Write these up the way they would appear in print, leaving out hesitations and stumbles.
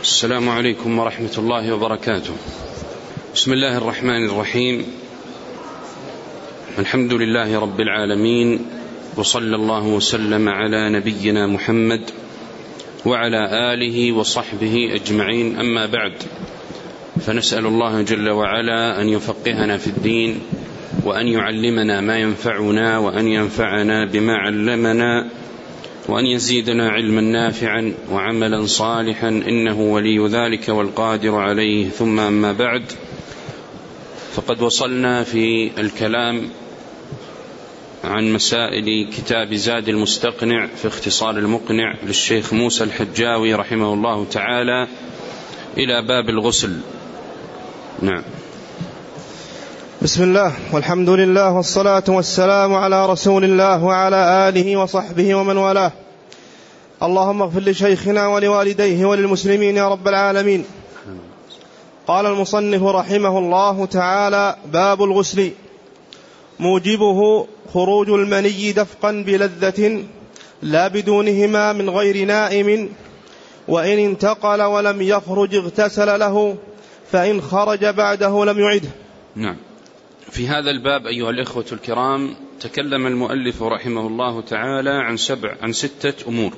السلام عليكم ورحمة الله وبركاته. بسم الله الرحمن الرحيم. الحمد لله رب العالمين، وصلى الله وسلم على نبينا محمد وعلى آله وصحبه أجمعين، أما بعد، فنسأل الله جل وعلا أن يفقهنا في الدين، وأن يعلمنا ما ينفعنا، وأن ينفعنا بما علمنا، وأن يزيدنا علما نافعا وعملا صالحا، إنه ولي ذلك والقادر عليه. ثم أما بعد، فقد وصلنا في الكلام عن مسائل كتاب زاد المستقنع في اختصار المقنع للشيخ موسى الحجاوي رحمه الله تعالى إلى باب الغسل. نعم. بسم الله والحمد لله والصلاة والسلام على رسول الله وعلى آله وصحبه ومن والاه. اللهم اغفر لشيخنا ولوالديه وللمسلمين يا رب العالمين. قال المصنف رحمه الله تعالى: باب الغسل. موجبه خروج المني دفقا بلذة لا بدونهما من غير نائم، وإن انتقل ولم يخرج اغتسل له، فإن خرج بعده لم يعده. نعم. في هذا الباب أيها الإخوة الكرام تكلم المؤلف رحمه الله تعالى عن 6 أمور.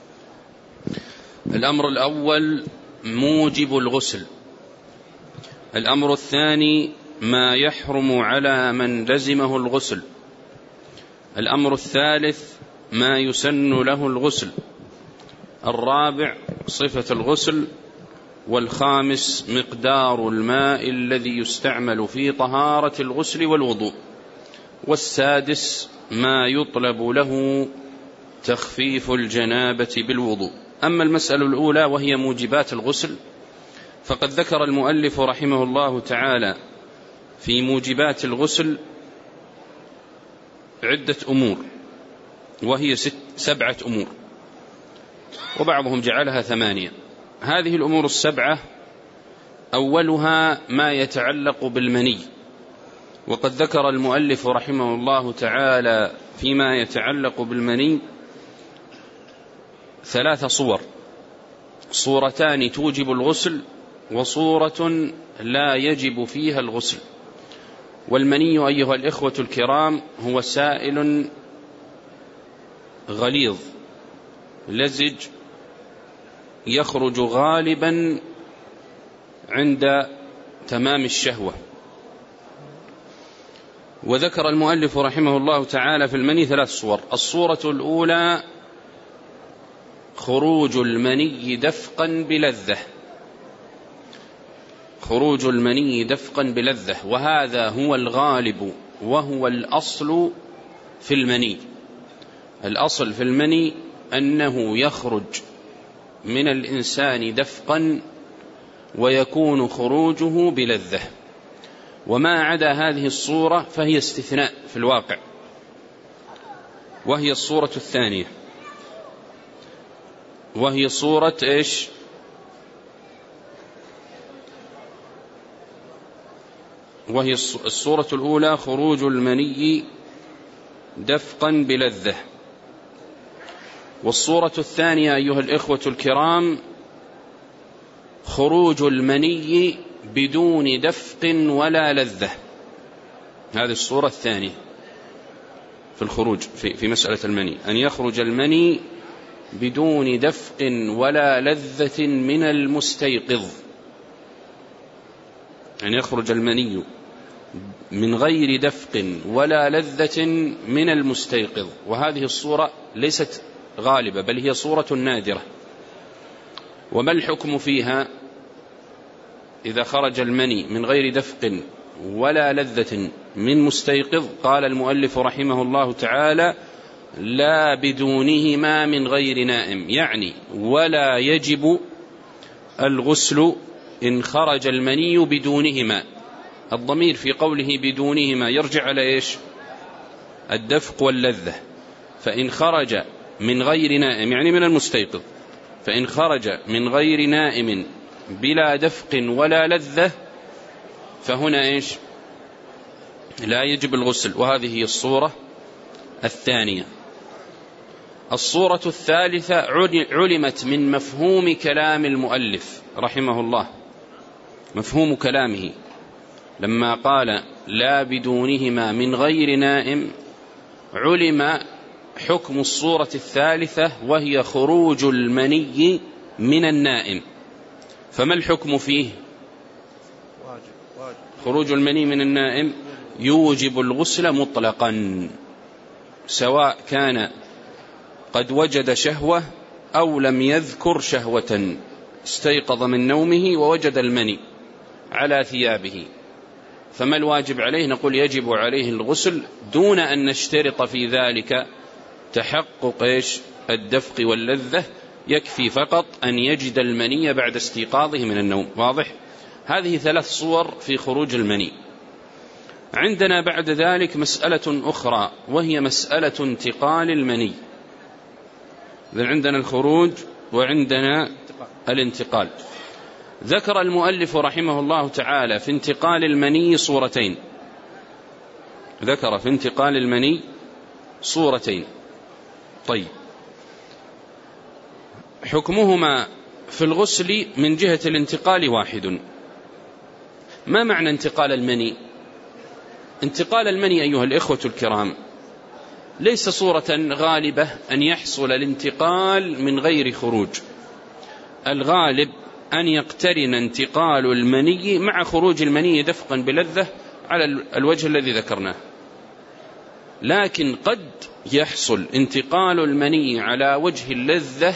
الأمر الأول موجب الغسل. الأمر الثاني ما يحرم على من لزمه الغسل. الأمر الثالث ما يسن له الغسل. الرابع صفة الغسل. والخامس مقدار الماء الذي يستعمل في طهارة الغسل والوضوء. والسادس ما يطلب له تخفيف الجنابة بالوضوء. أما المسألة الأولى وهي موجبات الغسل، فقد ذكر المؤلف رحمه الله تعالى في موجبات الغسل عدة أمور، وهي 7 أمور، وبعضهم جعلها 8. هذه الأمور 7 أولها ما يتعلق بالمني، وقد ذكر المؤلف رحمه الله تعالى فيما يتعلق بالمني 3 صور: صورتان توجب الغسل، وصورة لا يجب فيها الغسل. والمني أيها الإخوة الكرام هو سائل غليظ لزج يخرج غالبا عند تمام الشهوة. وذكر المؤلف رحمه الله تعالى في المني 3 صور. الصورة الأولى خروج المني دفقا بلذة. خروج المني دفقا بلذة، وهذا هو الغالب وهو الأصل في المني. الأصل في المني أنه يخرج من الإنسان دفقا، ويكون خروجه بلذة. وما عدا هذه الصورة فهي استثناء في الواقع، وهي الصورة الثانية، وهي صورة إيش؟ وهي الصورة الأولى خروج المني دفقا بلذة. والصورة الثانية أيها الإخوة الكرام خروج المني بدون دفق ولا لذة. هذه الصورة الثانية في الخروج في مسألة المني، أن يخرج المني بدون دفق ولا لذة من المستيقظ، أن يخرج المني من غير دفق ولا لذة من المستيقظ. وهذه الصورة ليست غالبة، بل هي صورة نادرة. وما الحكم فيها إذا خرج المني من غير دفق ولا لذة من مستيقظ؟ قال المؤلف رحمه الله تعالى: لا بدونهما من غير نائم، يعني ولا يجب الغسل إن خرج المني بدونهما. الضمير في قوله بدونهما يرجع على إيش؟ الدفق واللذة. فإن خرج من غير نائم يعني من المستيقظ، فإن خرج من غير نائم بلا دفق ولا لذة فهنا إيش؟ لا يجب الغسل. وهذه هي الصورة الثانية. الصورة الثالثة علمت من مفهوم كلام المؤلف رحمه الله، مفهوم كلامه لما قال لا بدونهما من غير نائم، علم حكم الصورة الثالثة وهي خروج المني من النائم. فما الحكم فيه؟ خروج المني من النائم يوجب الغسل مطلقا، سواء كان قد وجد شهوة أو لم يذكر شهوة، استيقظ من نومه ووجد المني على ثيابه، فما الواجب عليه؟ نقول يجب عليه الغسل دون أن نشترط في ذلك تحقق الدفق واللذة، يكفي فقط أن يجد المني بعد استيقاظه من النوم. واضح؟ هذه 3 صور في خروج المني. عندنا بعد ذلك مسألة أخرى وهي مسألة انتقال المني. إذن عندنا الخروج وعندنا الانتقال. ذكر المؤلف رحمه الله تعالى في انتقال المني صورتين، ذكر في انتقال المني صورتين. طيب، حكمهما في الغسل من جهة الانتقال واحد. ما معنى انتقال المني؟ انتقال المني أيها الإخوة الكرام ليس صورة غالبة أن يحصل الانتقال من غير خروج، الغالب أن يقترن انتقال المني مع خروج المني دفقا بلذة على الوجه الذي ذكرناه، لكن قد يحصل انتقال المني على وجه اللذة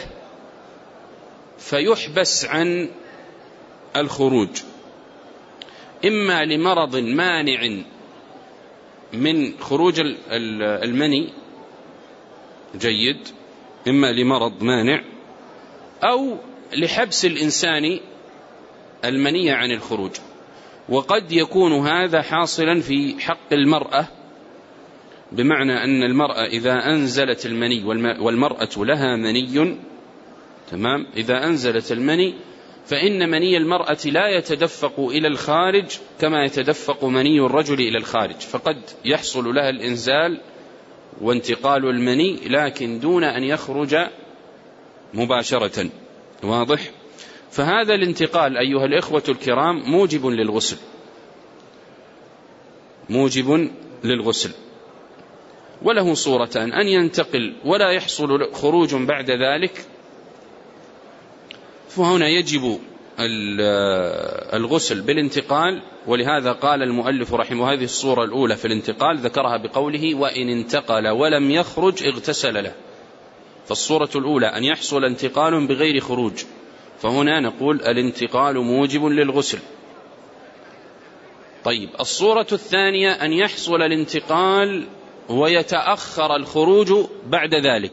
فيحبس عن الخروج، إما لمرض مانع من خروج المني، جيد، إما لمرض مانع أو لحبس الإنسان المني عن الخروج. وقد يكون هذا حاصلا في حق المرأة، بمعنى أن المرأة إذا أنزلت المني والمرأة لها مني، تمام، إذا أنزلت المني فإن مني المرأة لا يتدفق إلى الخارج كما يتدفق مني الرجل إلى الخارج، فقد يحصل لها الإنزال وانتقال المني لكن دون أن يخرج مباشرة. واضح؟ فهذا الانتقال أيها الإخوة الكرام موجب للغسل، موجب للغسل، وله صورتان: أن ينتقل ولا يحصل خروج بعد ذلك، فهنا يجب الغسل بالانتقال، ولهذا قال المؤلف رحمه هذه الصورة الأولى في الانتقال ذكرها بقوله وإن انتقل ولم يخرج اغتسل له. فالصورة الأولى أن يحصل انتقال بغير خروج، فهنا نقول الانتقال موجب للغسل. طيب، الصورة الثانية أن يحصل الانتقال ويتأخر الخروج بعد ذلك،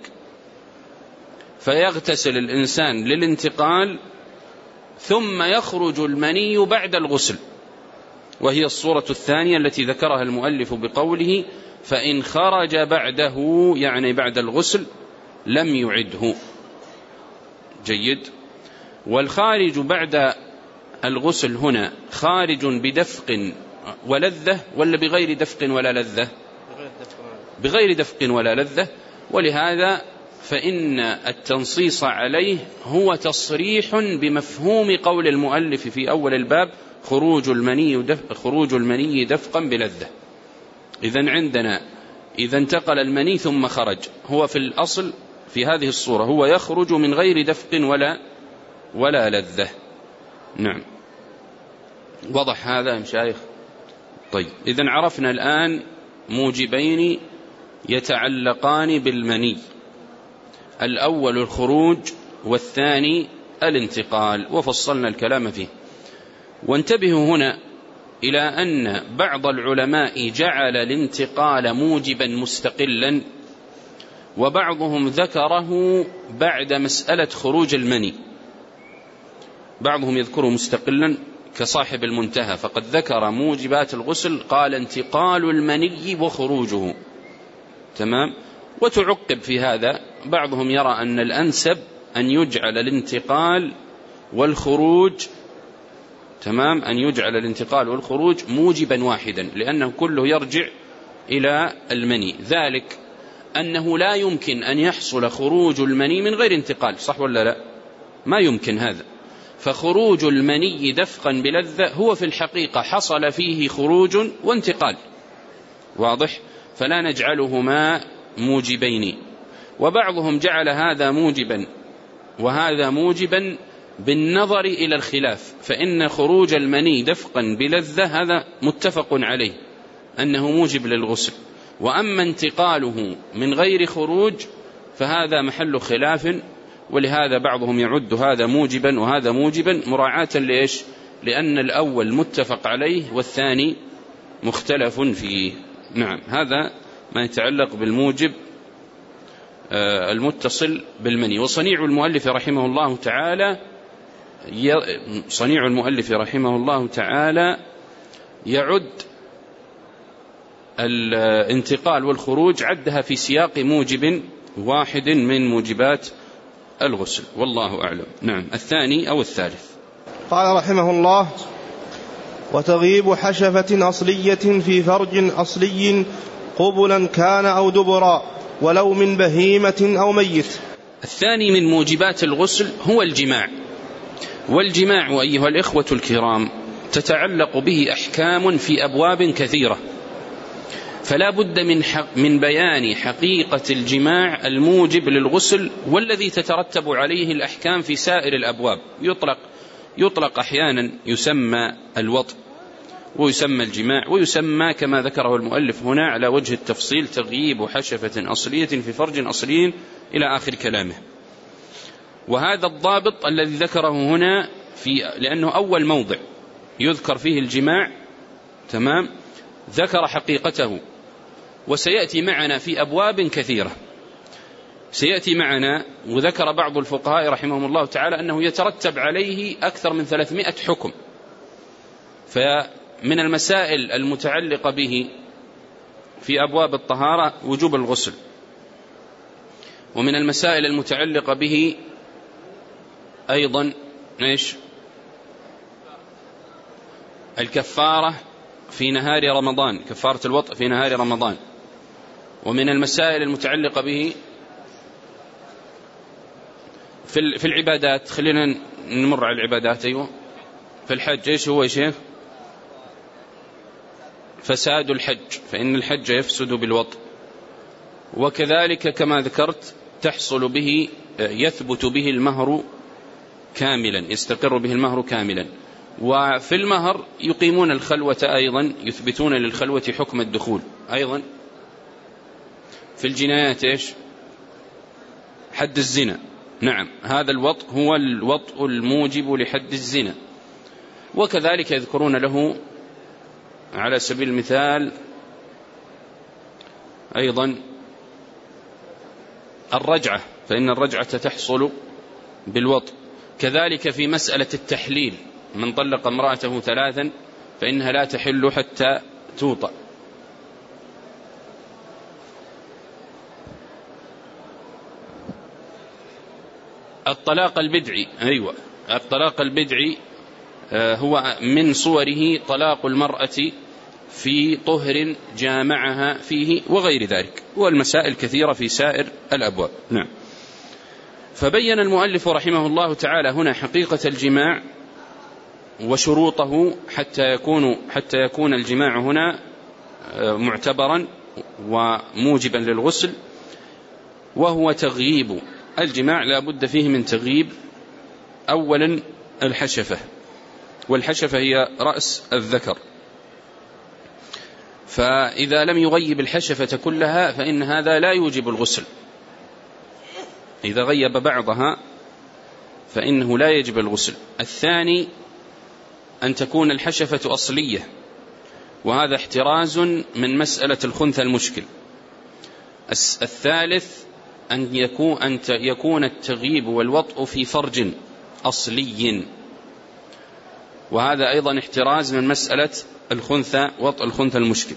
فيغتسل الإنسان للانتقال ثم يخرج المني بعد الغسل، وهي الصورة الثانية التي ذكرها المؤلف بقوله فإن خرج بعده، يعني بعد الغسل، لم يعده. جيد. والخارج بعد الغسل هنا خارج بدفق ولذة ولا بغير دفق ولا لذة؟ بغير دفق ولا لذة، ولهذا فإن التنصيص عليه هو تصريح بمفهوم قول المؤلف في أول الباب خروج المني دفقا بلذة. إذن عندنا إذا انتقل المني ثم خرج، هو في الأصل في هذه الصورة هو يخرج من غير دفق ولا لذة. نعم، وضح هذا يا مشايخ؟ طيب، إذن عرفنا الآن موجبين يتعلقان بالمني، الأول الخروج والثاني الانتقال، وفصلنا الكلام فيه. وانتبهوا هنا إلى أن بعض العلماء جعل الانتقال موجبا مستقلا، وبعضهم ذكره بعد مسألة خروج المني، بعضهم يذكره مستقلا كصاحب المنتهى، فقد ذكر موجبات الغسل قال انتقال المني وخروجه، تمام. وتعقب في هذا، بعضهم يرى أن الأنسب أن يجعل الانتقال والخروج، تمام، أن يجعل الانتقال والخروج موجبا واحدا، لأنه كله يرجع إلى المني، ذلك أنه لا يمكن أن يحصل خروج المني من غير انتقال، صح ولا لا؟ ما يمكن هذا. فخروج المني دفقا بلذة هو في الحقيقة حصل فيه خروج وانتقال، واضح؟ فلا نجعلهما موجبين. وبعضهم جعل هذا موجبا وهذا موجبا بالنظر إلى الخلاف، فإن خروج المني دفقا بلذة هذا متفق عليه أنه موجب للغسل، وأما انتقاله من غير خروج فهذا محل خلاف، ولهذا بعضهم يعد هذا موجبا وهذا موجبا مراعاة ليش؟ لأن الأول متفق عليه والثاني مختلف فيه. نعم، هذا ما يتعلق بالموجب المتصل بالمني. وصنيع المؤلف رحمه الله تعالى يعد الانتقال والخروج عدها في سياق موجب واحد من موجبات الغسل، والله أعلم. نعم، الثاني أو الثالث. قال رحمه الله: وتغيب حشفة أصلية في فرج أصلي قبلا كان أو دبرا ولو من بهيمة أو ميت. الثاني من موجبات الغسل هو الجماع. والجماع أيها الإخوة الكرام تتعلق به أحكام في أبواب كثيرة، فلا بد من بيان حقيقة الجماع الموجب للغسل والذي تترتب عليه الأحكام في سائر الأبواب. يطلق أحيانا يسمى الوطء ويسمى الجماع، ويسمى كما ذكره المؤلف هنا على وجه التفصيل تغييب حشفة أصلية في فرج أصلي إلى آخر كلامه. وهذا الضابط الذي ذكره هنا لأنه أول موضع يذكر فيه الجماع، تمام، ذكر حقيقته، وسيأتي معنا في أبواب كثيرة. سيأتي معنا، وذكر بعض الفقهاء رحمهم الله تعالى أنه يترتب عليه أكثر من 300 حكم. فمن المسائل المتعلقة به في أبواب الطهارة وجوب الغسل، ومن المسائل المتعلقة به أيضا الكفارة في نهار رمضان، كفارة الوطء في نهار رمضان. ومن المسائل المتعلقة به في العبادات، خلينا نمر على العبادات. أيوة، في الحج إيش هو يا شيخ؟ فساد الحج، فإن الحج يفسد بالوطء. وكذلك كما ذكرت يثبت به المهر كاملا، يستقر به المهر كاملا. وفي المهر يقيمون الخلوة أيضا، يثبتون للخلوة حكم الدخول. أيضا في الجنايات حد الزنا. نعم، هذا الوطء هو الوطء الموجب لحد الزنا. وكذلك يذكرون له على سبيل المثال أيضا الرجعة، فإن الرجعة تحصل بالوطء. كذلك في مسألة التحليل، من طلق امرأته 3 فإنها لا تحل حتى توطأ. الطلاق البدعي، أيوة، الطلاق البدعي هو من صوره طلاق المرأة في طهر جامعها فيه وغير ذلك، والمسائل كثيرة في سائر الأبواب. نعم. فبين المؤلف رحمه الله تعالى هنا حقيقة الجماع وشروطه حتى يكون الجماع هنا معتبرا وموجبا للغسل، وهو تغييب الجماع. لا بد فيه من تغييب أولا الحشفة، والحشفة هي رأس الذكر، فإذا لم يغيب الحشفة كلها فإن هذا لا يوجب الغسل. إذا غيب بعضها فإنه لا يجب الغسل. الثاني أن تكون الحشفة أصلية، وهذا احتراز من مسألة الخنثى المشكل. الثالث أن يكون التغييب والوطء في فرج أصلي، وهذا أيضا احتراز من مسألة الخنثى، وطء الخنثى المشكل.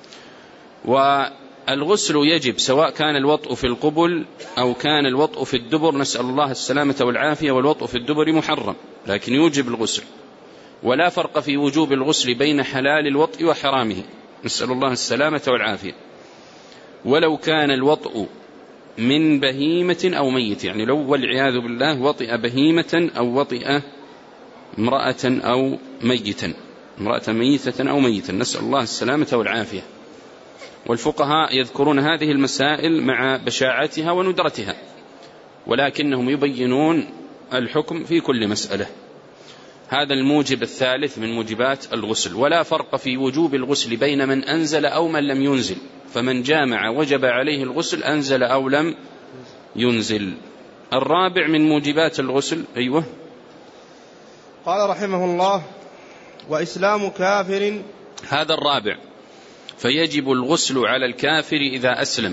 والغسل يجب سواء كان الوطء في القبل أو كان الوطء في الدبر، نسأل الله السلامة والعافية. والوطء في الدبر محرم لكن يوجب الغسل، ولا فرق في وجوب الغسل بين حلال الوطء وحرامه، نسأل الله السلامة والعافية. ولو كان الوطء من بهيمة أو ميت، يعني لو والعياذ بالله وطئ بهيمة أو وطئ امرأة أو ميتا، امرأة ميتة أو ميتا، نسأل الله السلامة والعافية. والفقهاء يذكرون هذه المسائل مع بشاعتها وندرتها، ولكنهم يبينون الحكم في كل مسألة. هذا الموجب الثالث من موجبات الغسل. ولا فرق في وجوب الغسل بين من أنزل أو من لم ينزل، فمن جامع وجب عليه الغسل أنزل أو لم ينزل. الرابع من موجبات الغسل. أيوه. قال رحمه الله: وإسلام كافر. هذا الرابع. فيجب الغسل على الكافر إذا أسلم،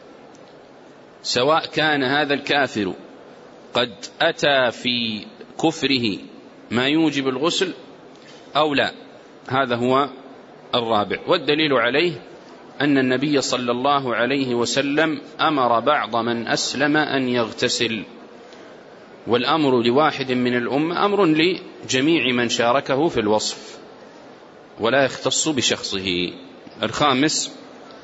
سواء كان هذا الكافر قد أتى في كفره ما يوجب الغسل أو لا. هذا هو الرابع. والدليل عليه أن النبي صلى الله عليه وسلم أمر بعض من أسلم أن يغتسل، والأمر لواحد من الأمة أمر لجميع من شاركه في الوصف ولا يختص بشخصه. الخامس: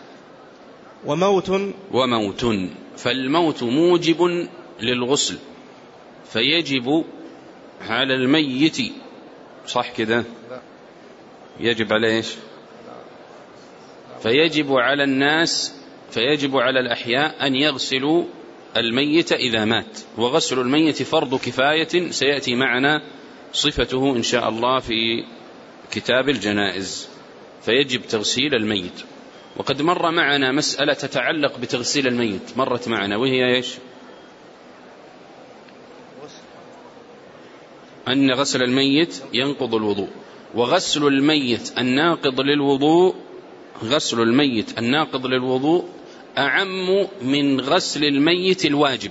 وموت. فالموت موجب للغسل، فيجب على الميت، صح كده؟ يجب على إيش؟ فيجب على الناس، فيجب على الأحياء أن يغسلوا الميت إذا مات. وغسل الميت فرض كفاية سيأتي معنا صفته إن شاء الله في كتاب الجنائز. فيجب تغسيل الميت. وقد مر معنا مسألة تتعلق بتغسيل الميت، مرت معنا، وهي إيش؟ أن غسل الميت ينقض الوضوء. وغسل الميت الناقض للوضوء، غسل الميت الناقض للوضوء أعم من غسل الميت الواجب.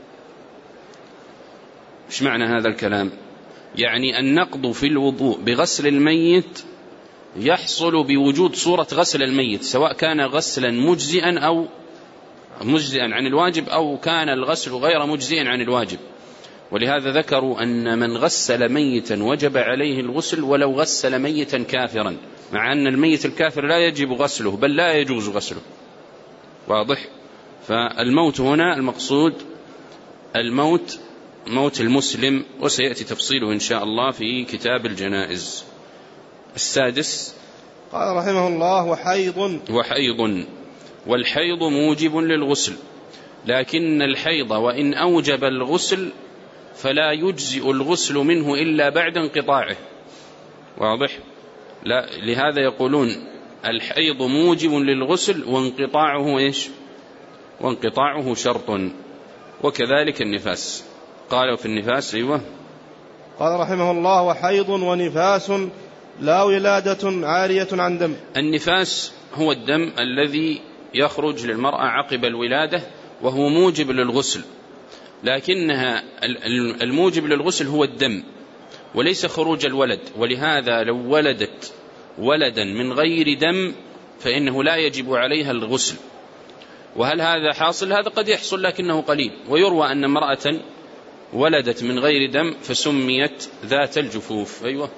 إيش معنى هذا الكلام؟ يعني النقض في الوضوء بغسل الميت يحصل بوجود صورة غسل الميت، سواء كان غسلا مجزئا أو مجزئا عن الواجب، أو كان الغسل غير مجزئا عن الواجب. ولهذا ذكروا أن من غسل ميتا وجب عليه الغسل ولو غسل ميتا كافرا، مع أن الميت الكافر لا يجب غسله بل لا يجوز غسله. واضح؟ فالموت هنا المقصود الموت موت المسلم، وسيأتي تفصيله إن شاء الله في كتاب الجنائز. السادس: قال رحمه الله: وحيض. والحيض موجب للغسل، لكن الحيض وإن أوجب الغسل فلا يجزئ الغسل منه إلا بعد انقطاعه. واضح؟ لا، لهذا يقولون الحيض موجب للغسل وانقطاعه إيش؟ وانقطاعه شرط. وكذلك النفاس. قالوا في النفاس. أيوة. قال رحمه الله: وحيض ونفاس لا ولادة عارية عن دم. النفاس هو الدم الذي يخرج للمرأة عقب الولادة، وهو موجب للغسل، لكنها الموجب للغسل هو الدم وليس خروج الولد. ولهذا لو ولدت ولدا من غير دم فإنه لا يجب عليها الغسل. وهل هذا حاصل؟ هذا قد يحصل لكنه قليل. ويروى أن امرأة ولدت من غير دم فسميت ذات الجفوف. أيوة.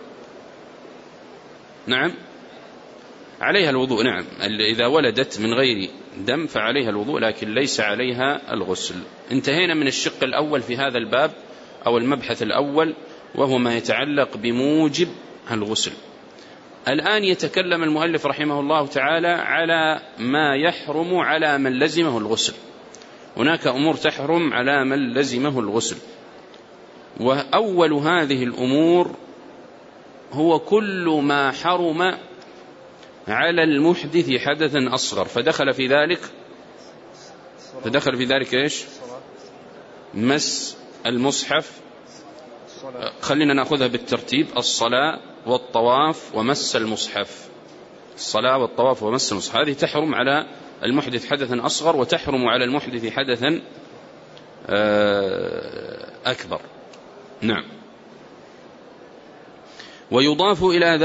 نعم، عليها الوضوء. نعم، إذا ولدت من غير دم فعليها الوضوء، لكن ليس عليها الغسل. انتهينا من الشق الأول في هذا الباب أو المبحث الأول، وهو ما يتعلق بموجب الغسل. الآن يتكلم المؤلف رحمه الله تعالى على ما يحرم على من لزمه الغسل. هناك أمور تحرم على من لزمه الغسل، وأول هذه الأمور هو كل ما حرم على المحدث حدثا أصغر. فدخل في ذلك إيش؟ مس المصحف. خلينا نأخذها بالترتيب: الصلاة والطواف ومس المصحف. الصلاة والطواف ومس المصحف هذه تحرم على المحدث حدثا أصغر، وتحرم على المحدث حدثا أكبر. نعم. ويضاف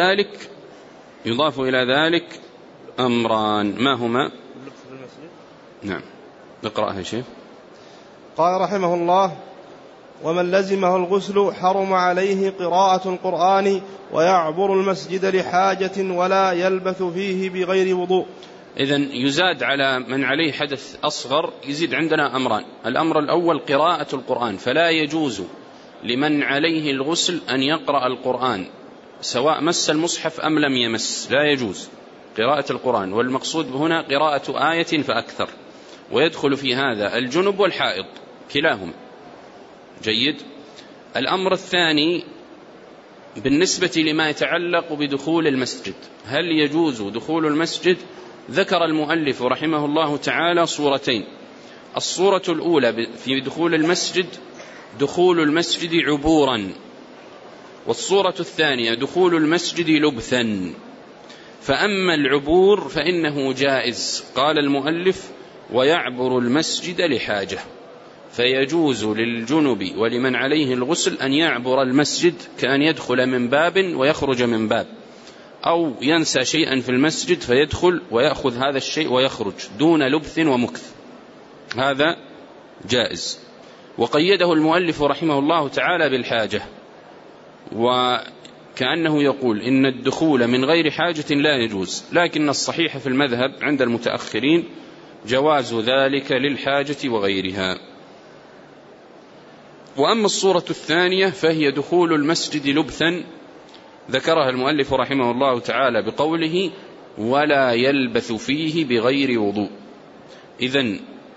إلى ذلك أمران. ما هما؟ نعم، نقرأها يا شيخ. قال رحمه الله: ومن لزمه الغسل حرم عليه قراءة القرآن ويعبر المسجد لحاجة ولا يلبث فيه بغير وضوء، إذن يزاد على من عليه حدث أصغر، يزيد عندنا أمران. الأمر الأول قراءة القرآن، فلا يجوز لمن عليه الغسل أن يقرأ القرآن سواء مس المصحف أم لم يمس، لا يجوز قراءة القرآن، والمقصود هنا قراءة آية فأكثر، ويدخل في هذا الجنب والحائض كلاهما. جيد. الأمر الثاني بالنسبة لما يتعلق بدخول المسجد، هل يجوز دخول المسجد؟ ذكر المؤلف رحمه الله تعالى صورتين. الصورة الأولى في دخول المسجد دخول المسجد عبورا، والصورة الثانية دخول المسجد لبثا. فأما العبور فإنه جائز، قال المؤلف ويعبر المسجد لحاجة، فيجوز للجنب ولمن عليه الغسل أن يعبر المسجد، كأن يدخل من باب ويخرج من باب، أو ينسى شيئا في المسجد فيدخل ويأخذ هذا الشيء ويخرج دون لبث ومكث، هذا جائز. وقيده المؤلف رحمه الله تعالى بالحاجة، وكأنه يقول إن الدخول من غير حاجة لا يجوز، لكن الصحيح في المذهب عند المتأخرين جواز ذلك للحاجة وغيرها. وأما الصورة الثانية فهي دخول المسجد لبثا، ذكرها المؤلف رحمه الله تعالى بقوله ولا يلبث فيه بغير وضوء. إذن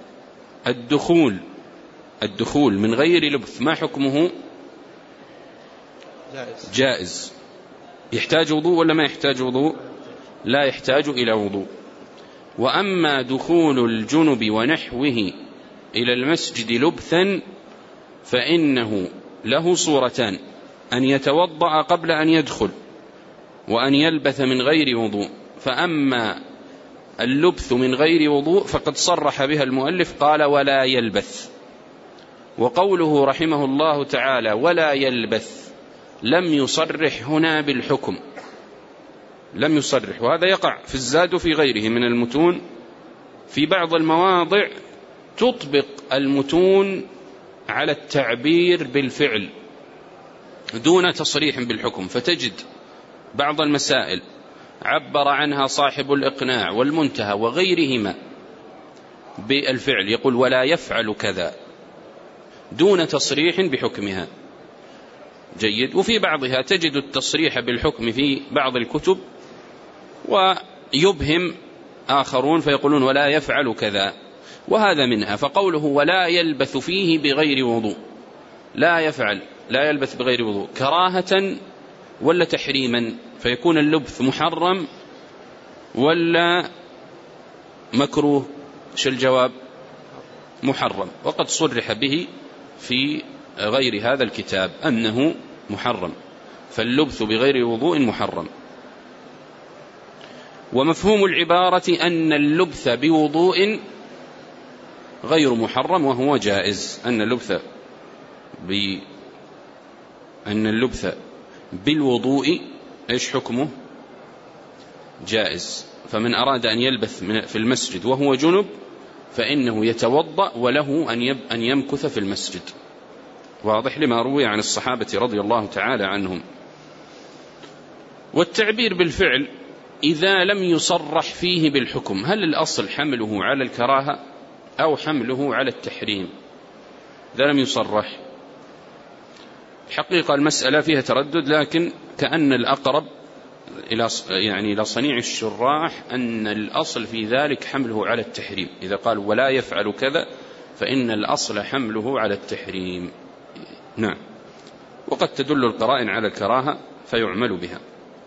الدخول من غير لبث ما حكمه؟ جائز. يحتاج وضوء ولا ما يحتاج وضوء؟ لا يحتاج إلى وضوء. وأما دخول الجنب ونحوه إلى المسجد لبثا فإنه له صورتان: أن يتوضأ قبل أن يدخل، وأن يلبث من غير وضوء. فأما اللبث من غير وضوء فقد صرح بها المؤلف، قال ولا يلبث. وقوله رحمه الله تعالى ولا يلبث لم يصرح هنا بالحكم، لم يصرح، وهذا يقع في الزاد وفي غيره من المتون. في بعض المواضع تطبق المتون على التعبير بالفعل دون تصريح بالحكم، فتجد بعض المسائل عبر عنها صاحب الإقناع والمنتهى وغيرهما بالفعل، يقول ولا يفعل كذا دون تصريح بحكمها. جيد. وفي بعضها تجد التصريح بالحكم في بعض الكتب ويبهم آخرون فيقولون ولا يفعل كذا، وهذا منها. فقوله ولا يلبث فيه بغير وضوء، لا يلبث بغير وضوء كراهة ولا تحريما؟ فيكون اللبث محرم ولا مكروه؟ شو الجواب؟ محرم. وقد صرح به في غير هذا الكتاب أنه محرم، فاللبث بغير وضوء محرم. ومفهوم العبارة أن اللبث بوضوء غير محرم وهو جائز، أن اللبث بالوضوء إيش حكمه؟ جائز. فمن أراد أن يلبث في المسجد وهو جنب فإنه يتوضأ وله أن يمكث في المسجد، واضح لما روي عن الصحابة رضي الله تعالى عنهم. والتعبير بالفعل إذا لم يصرح فيه بالحكم، هل الأصل حمله على الكراهة أو حمله على التحريم؟ إذا لم يصرح، حقيقة المسألة فيها تردد، لكن كأن الأقرب إلى صنيع الشراح أن الأصل في ذلك حمله على التحريم. إذا قال ولا يفعل كذا فإن الأصل حمله على التحريم. نعم. وقد تدل القرائن على الكراهة فيعمل بها.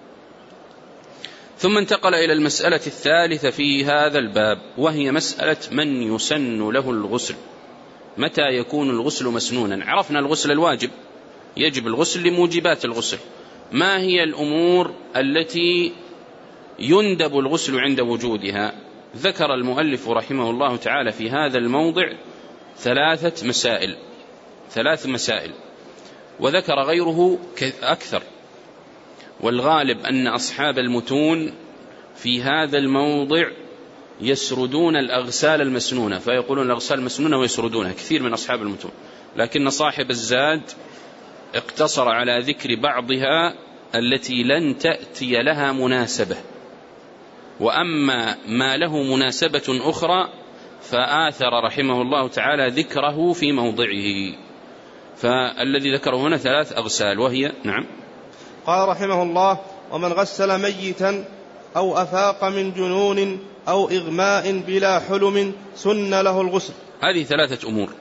ثم انتقل إلى المسألة الثالثة في هذا الباب، وهي مسألة من يسن له الغسل. متى يكون الغسل مسنونا؟ عرفنا الغسل الواجب، يجب الغسل لموجبات الغسل. ما هي الأمور التي يندب الغسل عند وجودها؟ ذكر المؤلف رحمه الله تعالى في هذا الموضع ثلاث مسائل، وذكر غيره أكثر، والغالب أن أصحاب المتون في هذا الموضع يسردون الأغسال المسنونة، فيقولون الأغسال المسنونة ويسردونها كثير من أصحاب المتون، لكن صاحب الزاد اقتصر على ذكر بعضها التي لن تأتي لها مناسبة، وأما ما له مناسبة أخرى فآثر رحمه الله تعالى ذكره في موضعه. فالذي ذكره هنا 3 أغسال وهي نعم. قال رحمه الله: ومن غسل ميتا أو أفاق من جنون أو إغماء بلا حلم سن له الغسل. هذه 3 أمور.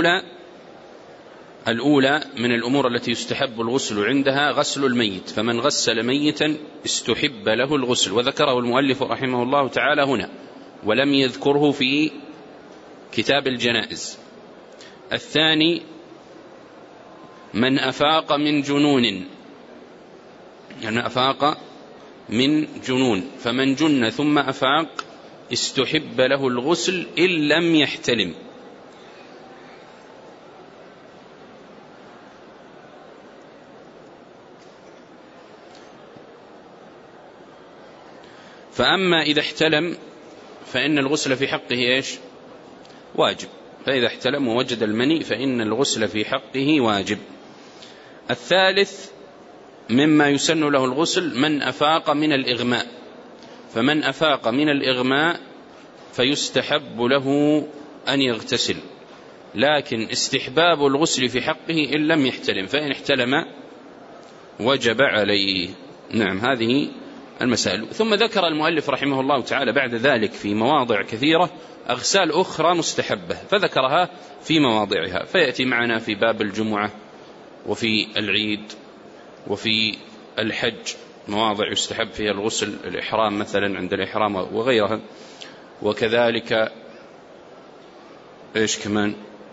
الأولى من الأمور التي يستحب الغسل عندها غسل الميت، فمن غسل ميتا استحب له الغسل، وذكره المؤلف رحمه الله تعالى هنا ولم يذكره في كتاب الجنائز. الثاني من أفاق من جنون، يعني أفاق من جنون، فمن جن ثم أفاق استحب له الغسل إن لم يحتلم. فأما إذا احتلم فإن الغسل في حقه إيش؟ واجب. فإذا احتلم ووجد المني فإن الغسل في حقه واجب. الثالث مما يسن له الغسل من أفاق من الإغماء، فمن أفاق من الإغماء فيستحب له أن يغتسل، لكن استحباب الغسل في حقه إن لم يحتلم، فإن احتلم وجب عليه. نعم، هذه المسائل. ثم ذكر المؤلف رحمه الله تعالى بعد ذلك في مواضع كثيرة أغسال أخرى مستحبة فذكرها في مواضعها، فيأتي معنا في باب الجمعة وفي العيد وفي الحج مواضع يستحب فيها الغسل، الإحرام مثلا عند الإحرام وغيرها، وكذلك إيش كمان؟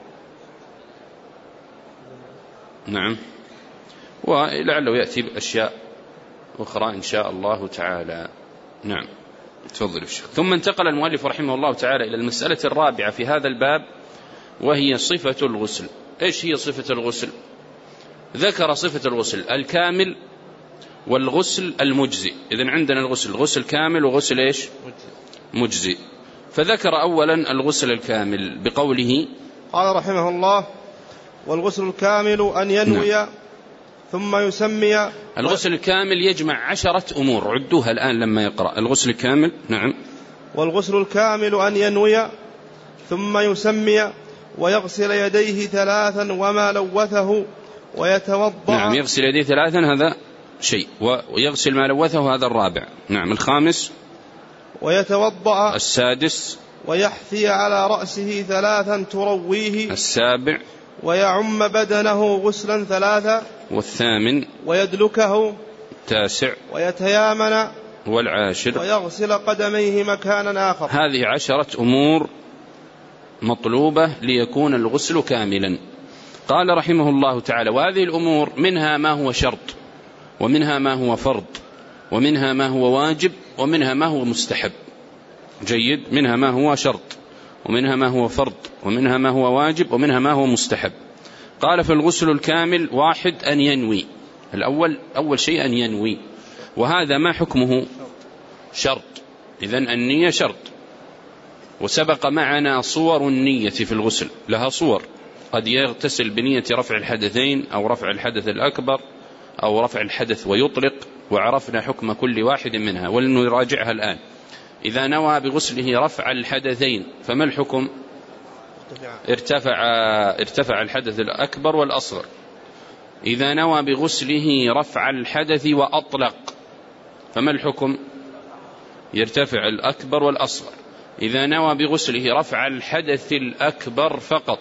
نعم، ولعله يأتي بأشياء أخرى إن شاء الله تعالى. نعم، تفضل الشيخ. ثم انتقل المؤلف رحمه الله تعالى إلى المسألة الرابعة في هذا الباب، وهي صفة الغسل. إيش هي صفة الغسل؟ ذكر صفة الغسل الكامل والغسل المجزئ. إذن عندنا الغسل غسل كامل وغسل إيش؟ مجزئ. فذكر أولا الغسل الكامل بقوله قال رحمه الله: والغسل الكامل أن ينوي ثم يسمي. الغسل الكامل يجمع 10 أمور، عدوها الآن لما يقرأ. الغسل الكامل نعم. والغسل الكامل أن ينوي ثم يسمي ويغسل يديه 3 وما لوثه ويتوضأ. نعم، يغسل يديه 3 هذا شيء، ويغسل ما لوثه هذا الرابع. نعم، الخامس ويتوضأ. السادس ويحثي على رأسه 3 ترويه. السابع ويعم بدنه غسلا 3. والثامن ويدلكه. التاسع ويتيامن. والعاشر ويغسل قدميه مكانا آخر. هذه 10 أمور مطلوبة ليكون الغسل كاملا. قال رحمه الله تعالى: وهذه الأمور منها ما هو شرط، ومنها ما هو فرض، ومنها ما هو واجب، ومنها ما هو مستحب. جيد، منها ما هو شرط، ومنها ما هو فرض، ومنها ما هو واجب، ومنها ما هو مستحب. قال: فالغسل الكامل 1 أن ينوي. أول شيء أن ينوي، وهذا ما حكمه؟ شرط. إذن النية شرط. وسبق معنا صور النية في الغسل، لها صور، قد يغتسل بنية رفع الحدثين أو رفع الحدث الأكبر أو رفع الحدث ويطلق، وعرفنا حكم كل واحد منها ولنراجعها الآن. إذا نوى بغسله رفع الحدثين فما الحكم؟ ارتفع الحدث الأكبر والأصغر. إذا نوى بغسله رفع الحدث وأطلق فما الحكم؟ يرتفع الأكبر والأصغر. إذا نوى بغسله رفع الحدث الأكبر فقط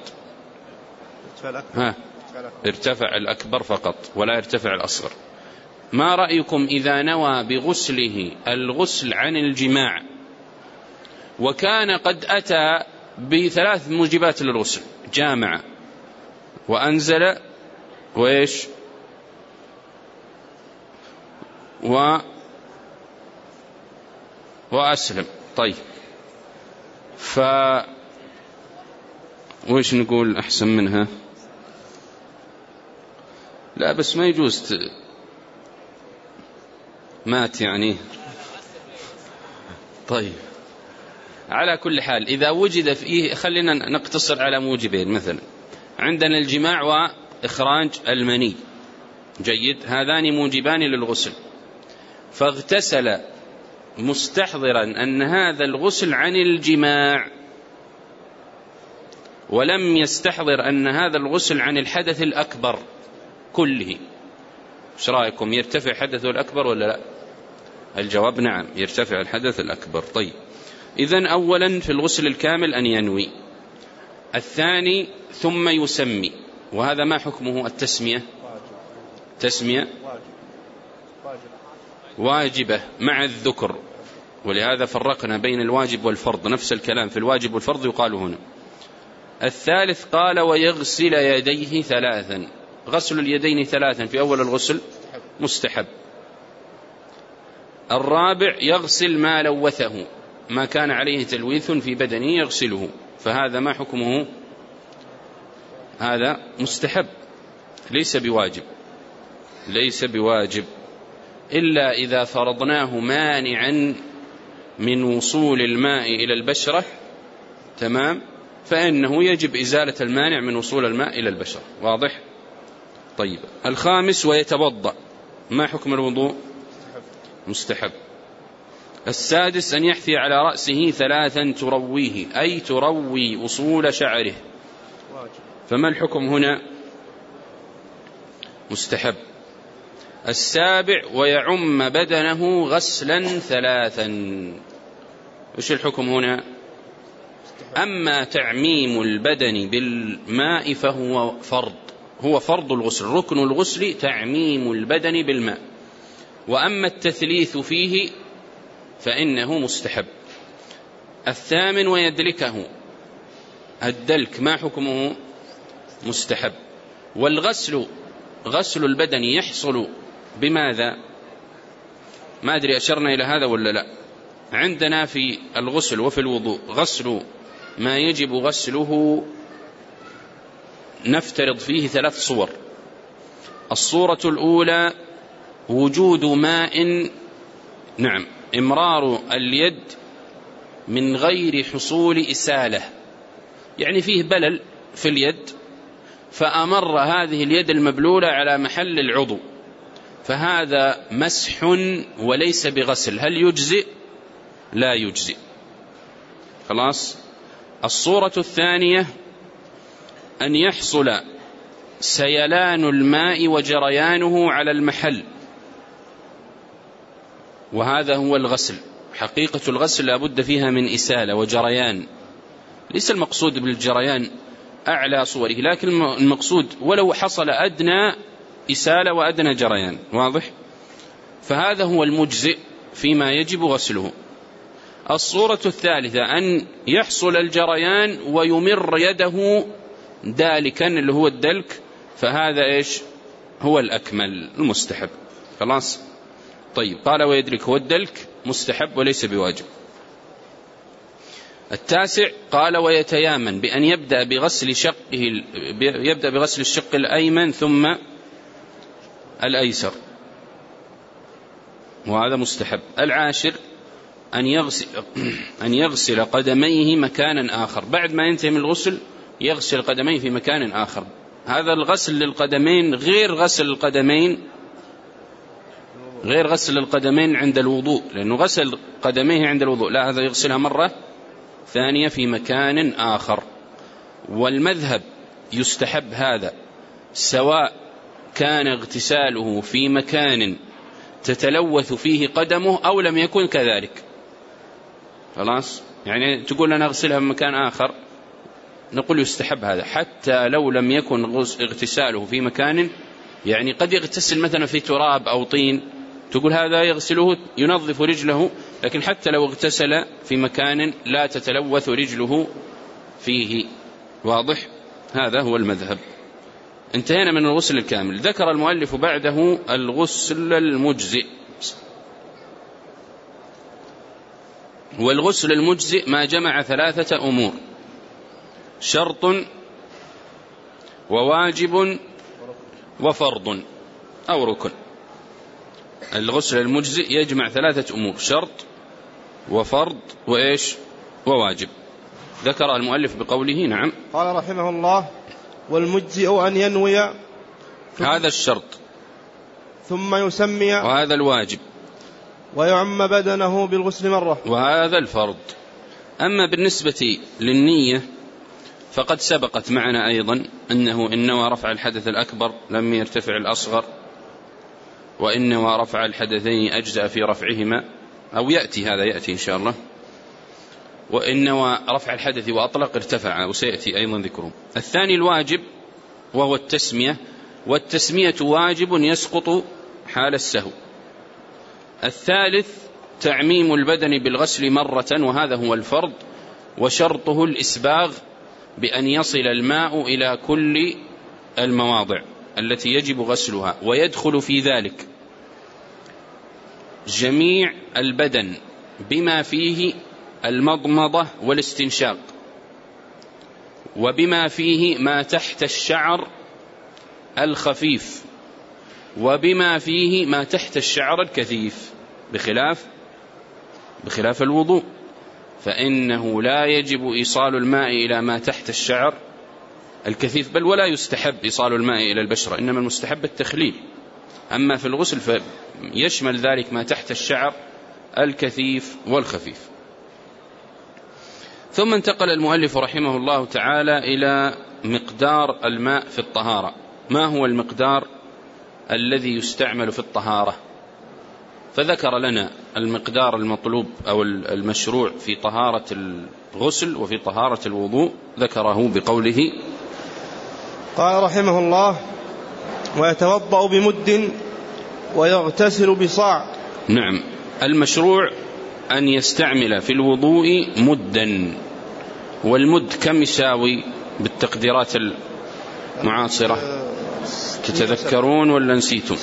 ارتفع الأكبر فقط ولا يرتفع الأصغر. ما رأيكم إذا نوى بغسله الغسل عن الجماع وكان قد أتى ب3 موجبات للغسل؟ جامع وأنزل وإيش وأسلم. طيب، وإيش نقول أحسن منها؟ لا بس ما يجوز مات يعني. طيب، على كل حال إذا وجد فيه، خلينا نقتصر على موجبين. مثلا عندنا الجماع وإخراج المني، جيد، هذان موجبان للغسل، فاغتسل مستحضرا أن هذا الغسل عن الجماع، ولم يستحضر أن هذا الغسل عن الحدث الأكبر كله. ايش رأيكم؟ يرتفع حدثه الأكبر ولا لا؟ الجواب نعم، يرتفع الحدث الأكبر. طيب، إذن أولا في الغسل الكامل أن ينوي. الثاني ثم يسمي، وهذا ما حكمه؟ التسمية تسمية واجبة مع الذكر، ولهذا فرقنا بين الواجب والفرض، نفس الكلام في الواجب والفرض يقال هنا. الثالث قال ويغسل يديه ثلاثا، غسل اليدين ثلاثا في أول الغسل مستحب. الرابع يغسل ما لوثه، ما كان عليه تلويث في بدنه يغسله، فهذا ما حكمه؟ هذا مستحب ليس بواجب، ليس بواجب إلا إذا فرضناه مانعا من وصول الماء إلى البشرة، تمام، فإنه يجب إزالة المانع من وصول الماء إلى البشرة. واضح؟ طيب، الخامس ويتوضأ، ما حكم الوضوء؟ مستحب. السادس أن يحثي على رأسه ثلاثا ترويه، أي تروي أصول شعره، فما الحكم هنا؟ مستحب. السابع ويعم بدنه غسلا ثلاثا، وش الحكم هنا؟ أما تعميم البدن بالماء فهو فرض، هو فرض الغسل، ركن الغسل تعميم البدن بالماء، وأما التثليث فيه فإنه مستحب. الثامن ويدلكه، الدلك ما حكمه؟ مستحب. والغسل، غسل البدن يحصل بماذا؟ ما أدري أشرنا إلى هذا ولا لا. عندنا في الغسل وفي الوضوء غسل ما يجب غسله نفترض فيه ثلاث صور. الصورة الأولى وجود ماء، نعم، إمرار اليد من غير حصول إسالة، يعني فيه بلل في اليد فأمر هذه اليد المبلولة على محل العضو، فهذا مسح وليس بغسل، هل يجزئ؟ لا يجزئ. خلاص. الصورة الثانية أن يحصل سيلان الماء وجريانه على المحل، وهذا هو الغسل. حقيقة الغسل لابد فيها من إسالة وجريان، ليس المقصود بالجريان أعلى صوره، لكن المقصود ولو حصل أدنى إسالة وأدنى جريان. واضح؟ فهذا هو المجزئ فيما يجب غسله. الصورة الثالثة أن يحصل الجريان ويمر يده دالكا اللي هو الدلك، فهذا إيش؟ هو الأكمل المستحب. خلاص. طيب، قال ويدرك، هو الدلك مستحب وليس بواجب. التاسع قال ويتيامن بأن يبدأ بغسل الشق الأيمن ثم الأيسر، وهذا مستحب. العاشر أن يغسل قدميه مكانا آخر، بعد ما ينتهي من الغسل يغسل قدميه في مكان آخر. هذا الغسل للقدمين غير غسل القدمين عند الوضوء، لأنه غسل قدميه عند الوضوء، لا، هذا يغسلها مرة ثانية في مكان آخر. والمذهب يستحب هذا سواء كان اغتساله في مكان تتلوث فيه قدمه أو لم يكن كذلك. خلاص، يعني تقول أنا أغسلها في مكان آخر، نقول يستحب هذا حتى لو لم يكن اغتساله في مكان، يعني قد يغتسل مثلا في تراب أو طين، تقول هذا يغسله ينظف رجله، لكن حتى لو اغتسل في مكان لا تتلوث رجله فيه. واضح؟ هذا هو المذهب. انتهينا من الغسل الكامل. ذكر المؤلف بعده الغسل المجزئ. والغسل المجزئ ما جمع ثلاثة أمور: شرط وواجب وفرض أو ركن. الغسل المجزئ يجمع ثلاثة أمور: شرط وفرض وإيش؟ وواجب. ذكر المؤلف بقوله نعم. قال رحمه الله: والمجزئ أن ينوي، هذا الشرط، ثم يسمي، وهذا الواجب، ويعم بدنه بالغسل مرة. وهذا الفرض. أما بالنسبة للنية فقد سبقت معنا أيضا أنه إن نوى رفع الحدث الأكبر لم يرتفع الأصغر، وإن نوى رفع الحدثين أجزأ في رفعهما، أو يأتي هذا يأتي إن شاء الله. وإن نوى رفع الحدث وأطلق ارتفع، وسيأتي أيضا ذكره. الثاني الواجب وهو التسمية، والتسمية واجب يسقط حال السهو. الثالث تعميم البدن بالغسل مرة، وهذا هو الفرض، وشرطه الإسباغ بأن يصل الماء إلى كل المواضع التي يجب غسلها، ويدخل في ذلك جميع البدن بما فيه المضمضة والاستنشاق، وبما فيه ما تحت الشعر الخفيف، وبما فيه ما تحت الشعر الكثيف، بخلاف الوضوء، فإنه لا يجب إيصال الماء إلى ما تحت الشعر الكثيف، بل ولا يستحب إيصال الماء إلى البشرة، إنما المستحب التخليل. أما في الغسل فيشمل ذلك ما تحت الشعر الكثيف والخفيف. ثم انتقل المؤلف رحمه الله تعالى إلى مقدار الماء في الطهارة. ما هو المقدار الذي يستعمل في الطهارة؟ فذكر لنا المقدار المطلوب أو المشروع في طهارة الغسل وفي طهارة الوضوء، ذكره بقوله: قال رحمه الله: ويتوضأ بمد ويغتسل بصاع. نعم، المشروع أن يستعمل في الوضوء مدا، والمد كم يساوي بالتقديرات المعاصرة؟ تتذكرون ولا نسيتم؟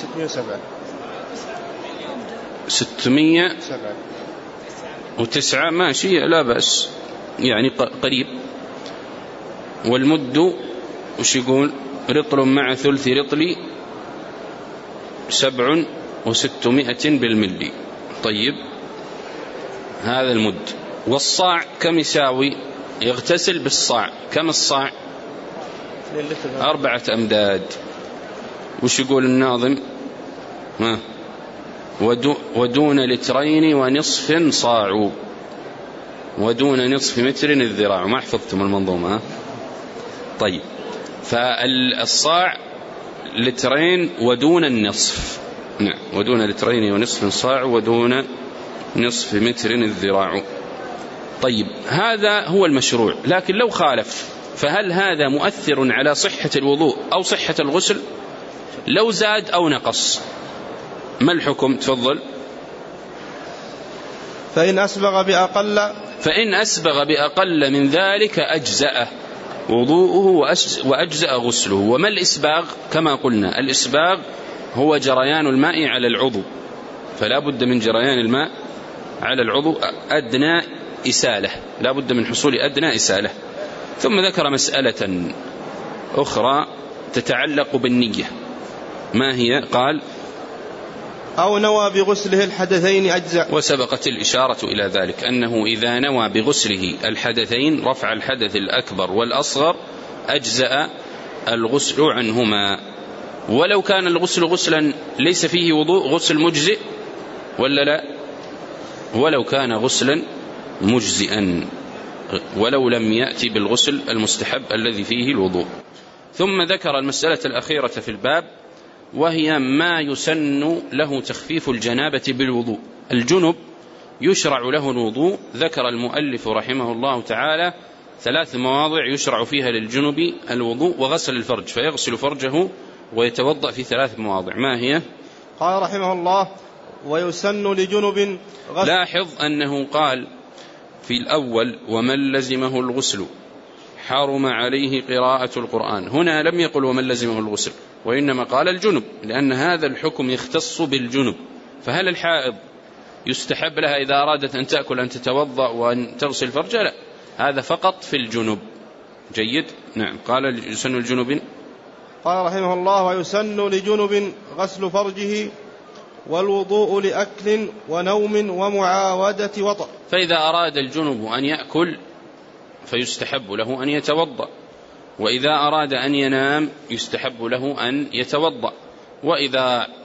609 ماشي، لا بأس، يعني قريب. والمد وش يقول؟ رطل مع ثلث رطل 700 بالملي. طيب، هذا المد. والصاع كم يساوي؟ يغتسل بالصاع. كم الصاع؟ 4 أمداد. وش يقول الناظم؟ ودون لترين ونصف صاع، ودون نصف متر الذراع. ما حفظتم المنظومة؟ طيب، فالصاع لترين ودون النصف. نعم، ودون لترين ونصف صاع، ودون نصف متر الذراع. طيب، هذا هو المشروع. لكن لو خالف فهل هذا مؤثر على صحة الوضوء أو صحة الغسل؟ لو زاد أو نقص ما الحكم؟ تفضل. فإن أسبغ بأقل من ذلك أجزأ وضوءه وأجزأ غسله. وما الإسباغ؟ كما قلنا الإسباغ هو جريان الماء على العضو، فلا بد من جريان الماء على العضو أدنى إسالة، لا بد من حصول أدنى إسالة. ثم ذكر مسألة أخرى تتعلق بالنية. ما هي؟ قال: أو نوى بغسله الحدثين أجزأ. وسبقت الإشارة إلى ذلك أنه إذا نوى بغسله الحدثين، رفع الحدث الأكبر والأصغر، أجزأ الغسل عنهما. ولو كان الغسل غسلا ليس فيه وضوء، غسل مجزئ ولا لا؟ ولو كان غسلا مجزئا، ولو لم يأتي بالغسل المستحب الذي فيه الوضوء. ثم ذكر المسألة الأخيرة في الباب، وهي ما يسن له تخفيف الجنابة بالوضوء. الجنب يشرع له الوضوء. ذكر المؤلف رحمه الله تعالى 3 مواضع يشرع فيها للجنب الوضوء وغسل الفرج، فيغسل فرجه ويتوضأ في 3 مواضع. ما هي؟ قال رحمه الله: ويسن لجنب غسل. لاحظ أنه قال في الأول: ومن لزمه الغسل حرم عليه قراءة القرآن. هنا لم يقل ومن لزمه الغسل، وإنما قال الجنب، لأن هذا الحكم يختص بالجنب. فهل الحائض يستحب لها إذا أرادت أن تأكل أن تتوضأ وأن تغسل فرجها؟ لا، هذا فقط في الجنب. جيد. نعم. قال: يسن الجنب. قال رحمه الله: ويسن لجنب غسل فرجه والوضوء لأكل ونوم ومعاودة وطأ. فإذا أراد الجنب أن يأكل فيستحب له أن يتوضأ، وإذا أراد أن ينام يستحب له أن يتوضأ، وإذا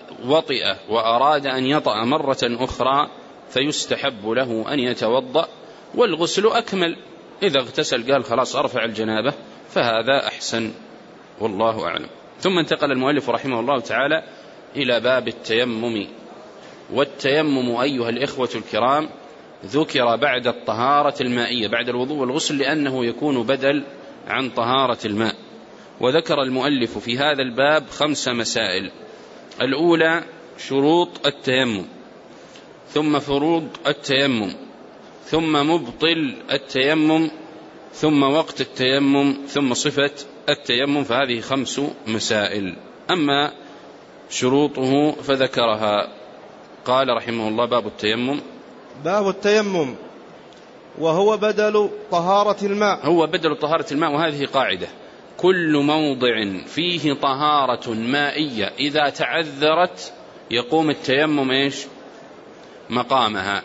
وطئ وأراد أن يطأ مرة أخرى فيستحب له أن يتوضأ، والغسل أكمل. إذا اغتسل قال خلاص أرفع الجنابة فهذا أحسن، والله أعلم. ثم انتقل المؤلف رحمه الله تعالى إلى باب التيمم. والتيمم أيها الإخوة الكرام ذكر بعد الطهارة المائية، بعد الوضوء والغسل، لأنه يكون بدل عن طهارة الماء. وذكر المؤلف في هذا الباب 5 مسائل. الأولى شروط التيمم، ثم فروض التيمم، ثم مبطل التيمم، ثم وقت التيمم، ثم صفة التيمم. فهذه 5 مسائل. أما شروطه فذكرها. قال رحمه الله: باب التيمم. باب التيمم وهو بدل طهارة الماء. هو بدل طهارة الماء، وهذه قاعدة: كل موضع فيه طهارة مائية إذا تعذرت يقوم التيمم إيش؟ مقامها،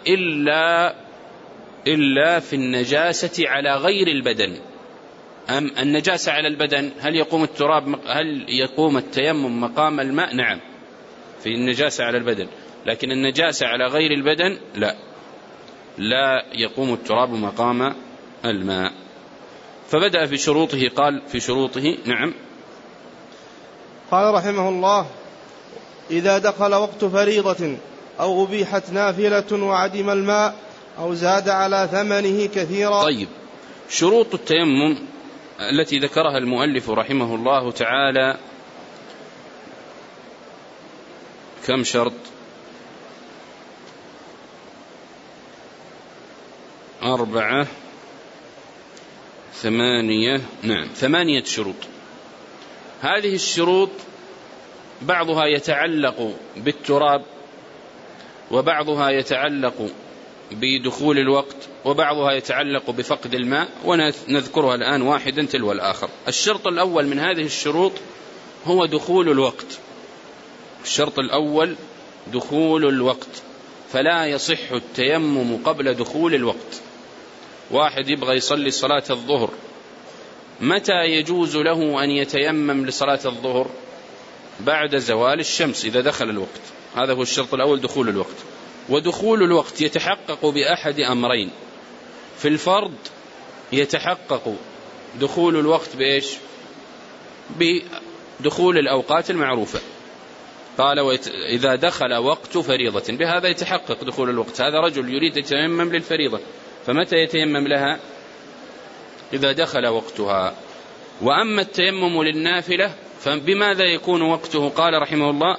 إلا في النجاسة على غير البدن. أم النجاسة على البدن هل يقوم التيمم مقام الماء؟ نعم، في النجاسة على البدن، لكن النجاسة على غير البدن لا يقوم التراب مقام الماء. فبدأ في شروطه، قال في شروطه. نعم. قال رحمه الله: إذا دخل وقت فريضة أو أبيحت نافلة وعدم الماء أو زاد على ثمنه كثيرا. طيب، شروط التيمم التي ذكرها المؤلف رحمه الله تعالى كم شرط؟ 4 8 نعم 8 شروط. هذه الشروط بعضها يتعلق بالتراب، وبعضها يتعلق بدخول الوقت، وبعضها يتعلق بفقد الماء، ونذكرها الآن واحدا تلو الآخر. الشرط الأول من هذه الشروط هو دخول الوقت. الشرط الأول دخول الوقت، فلا يصح التيمم قبل دخول الوقت. واحد يبغى يصلي صلاة الظهر، متى يجوز له أن يتيمم لصلاة الظهر؟ بعد زوال الشمس إذا دخل الوقت. هذا هو الشرط الأول، دخول الوقت. ودخول الوقت يتحقق بأحد أمرين. في الفرض يتحقق دخول الوقت بإيش؟ بدخول الأوقات المعروفة. قال: إذا دخل وقت فريضة، بهذا يتحقق دخول الوقت. هذا رجل يريد يتيمم للفريضة، فمتى يتيمم لها؟ إذا دخل وقتها. وأما التيمم للنافلة فبماذا يكون وقته؟ قال رحمه الله: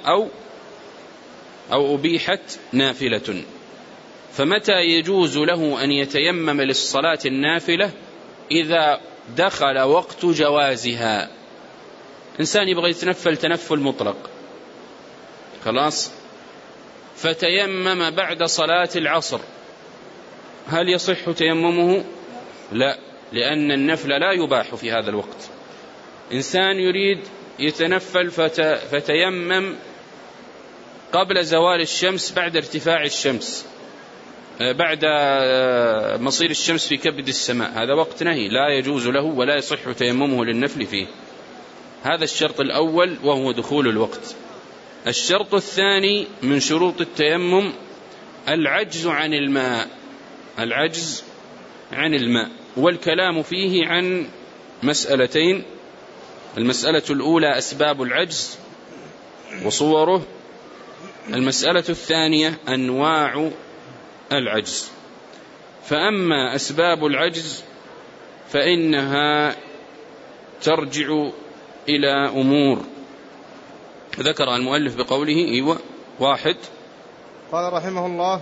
أو أبيحت نافلة. فمتى يجوز له أن يتيمم للصلاة النافلة؟ إذا دخل وقت جوازها. إنسان يبغى يتنفل تنفل مطلق، خلاص، فتيمم بعد صلاة العصر، هل يصح تيممه؟ لا، لأن النفل لا يباح في هذا الوقت. إنسان يريد يتنفل فتيمم قبل زوال الشمس، بعد ارتفاع الشمس، بعد مصير الشمس في كبد السماء، هذا وقت نهي، لا يجوز له ولا يصح تيممه للنفل فيه. هذا الشرط الأول وهو دخول الوقت. الشرط الثاني من شروط التيمم العجز عن الماء. العجز عن الماء، والكلام فيه عن مسألتين. المسألة الأولى أسباب العجز وصوره. المسألة الثانية أنواع العجز. فأما أسباب العجز فإنها ترجع إلى أمور ذكر المؤلف بقوله: 1. قال رحمه الله: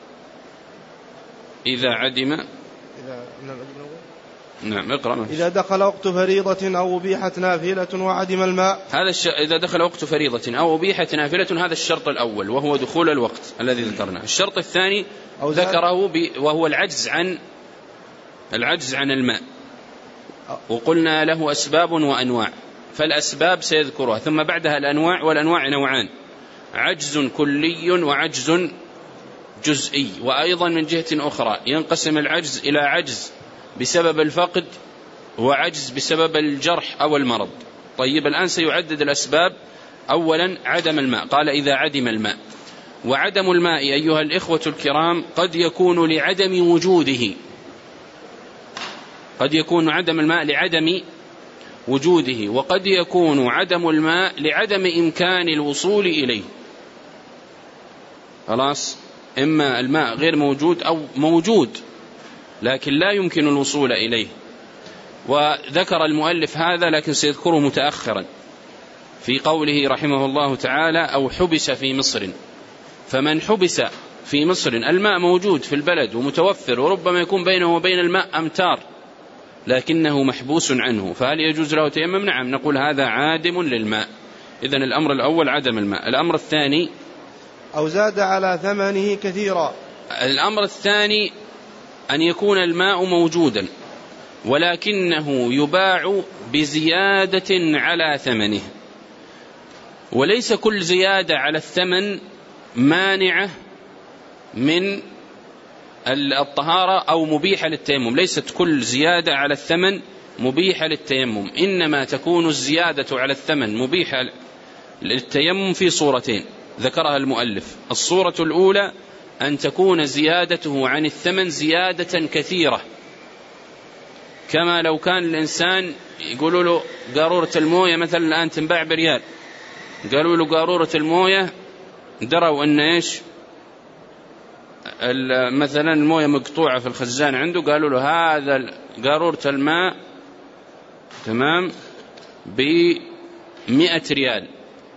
إذا عدم. نعم، اقرأ. إذا دخل وقت فريضة أو أبيحت نافلة وعدم الماء. إذا دخل وقت فريضة أو أبيحت نافلة، هذا الشرط الأول وهو دخول الوقت الذي ذكرناه. الشرط الثاني ذكره وهو العجز عن الماء، وقلنا له أسباب وأنواع. فالأسباب سيذكرها، ثم بعدها الأنواع. والأنواع نوعان: عجز كلي وعجز جزئي. وأيضا من جهة أخرى ينقسم العجز إلى عجز بسبب الفقد وعجز بسبب الجرح أو المرض. طيب، الآن سيعدد الأسباب أولا عدم الماء، قال إذا عدم الماء. وعدم الماء أيها الإخوة الكرام قد يكون لعدم وجوده، قد يكون عدم الماء لعدم وجوده، وقد يكون عدم الماء لعدم إمكان الوصول إليه. خلاص، إما الماء غير موجود أو موجود لكن لا يمكن الوصول إليه. وذكر المؤلف هذا لكن سيذكره متأخرا في قوله رحمه الله تعالى أو حبس في مصر. فمن حبس في مصر الماء موجود في البلد ومتوفر وربما يكون بينه وبين الماء أمتار لكنه محبوس عنه، فهل يجوز له تيمم؟ نعم، نقول هذا عادم للماء. إذن الأمر الأول عدم الماء. الأمر الثاني أو زاد على ثمنه كثيرا. الأمر الثاني أن يكون الماء موجودا ولكنه يباع بزيادة على ثمنه، وليس كل زيادة على الثمن مانعة من الطهارة أو مبيحة للتيمم. ليست كل زيادة على الثمن مبيحة للتيمم، إنما تكون الزيادة على الثمن مبيحة للتيمم في صورتين ذكرها المؤلف. الصورة الأولى أن تكون زيادته عن الثمن زيادة كثيرة، كما لو كان الإنسان يقولوا له قارورة الموية مثلا الآن تنباع بريال، قالوا له قارورة الموية، دروا أن إيش مثلا الموية مقطوعة في الخزان عنده، قالوا له هذا قارورة الماء تمام ب100 ريال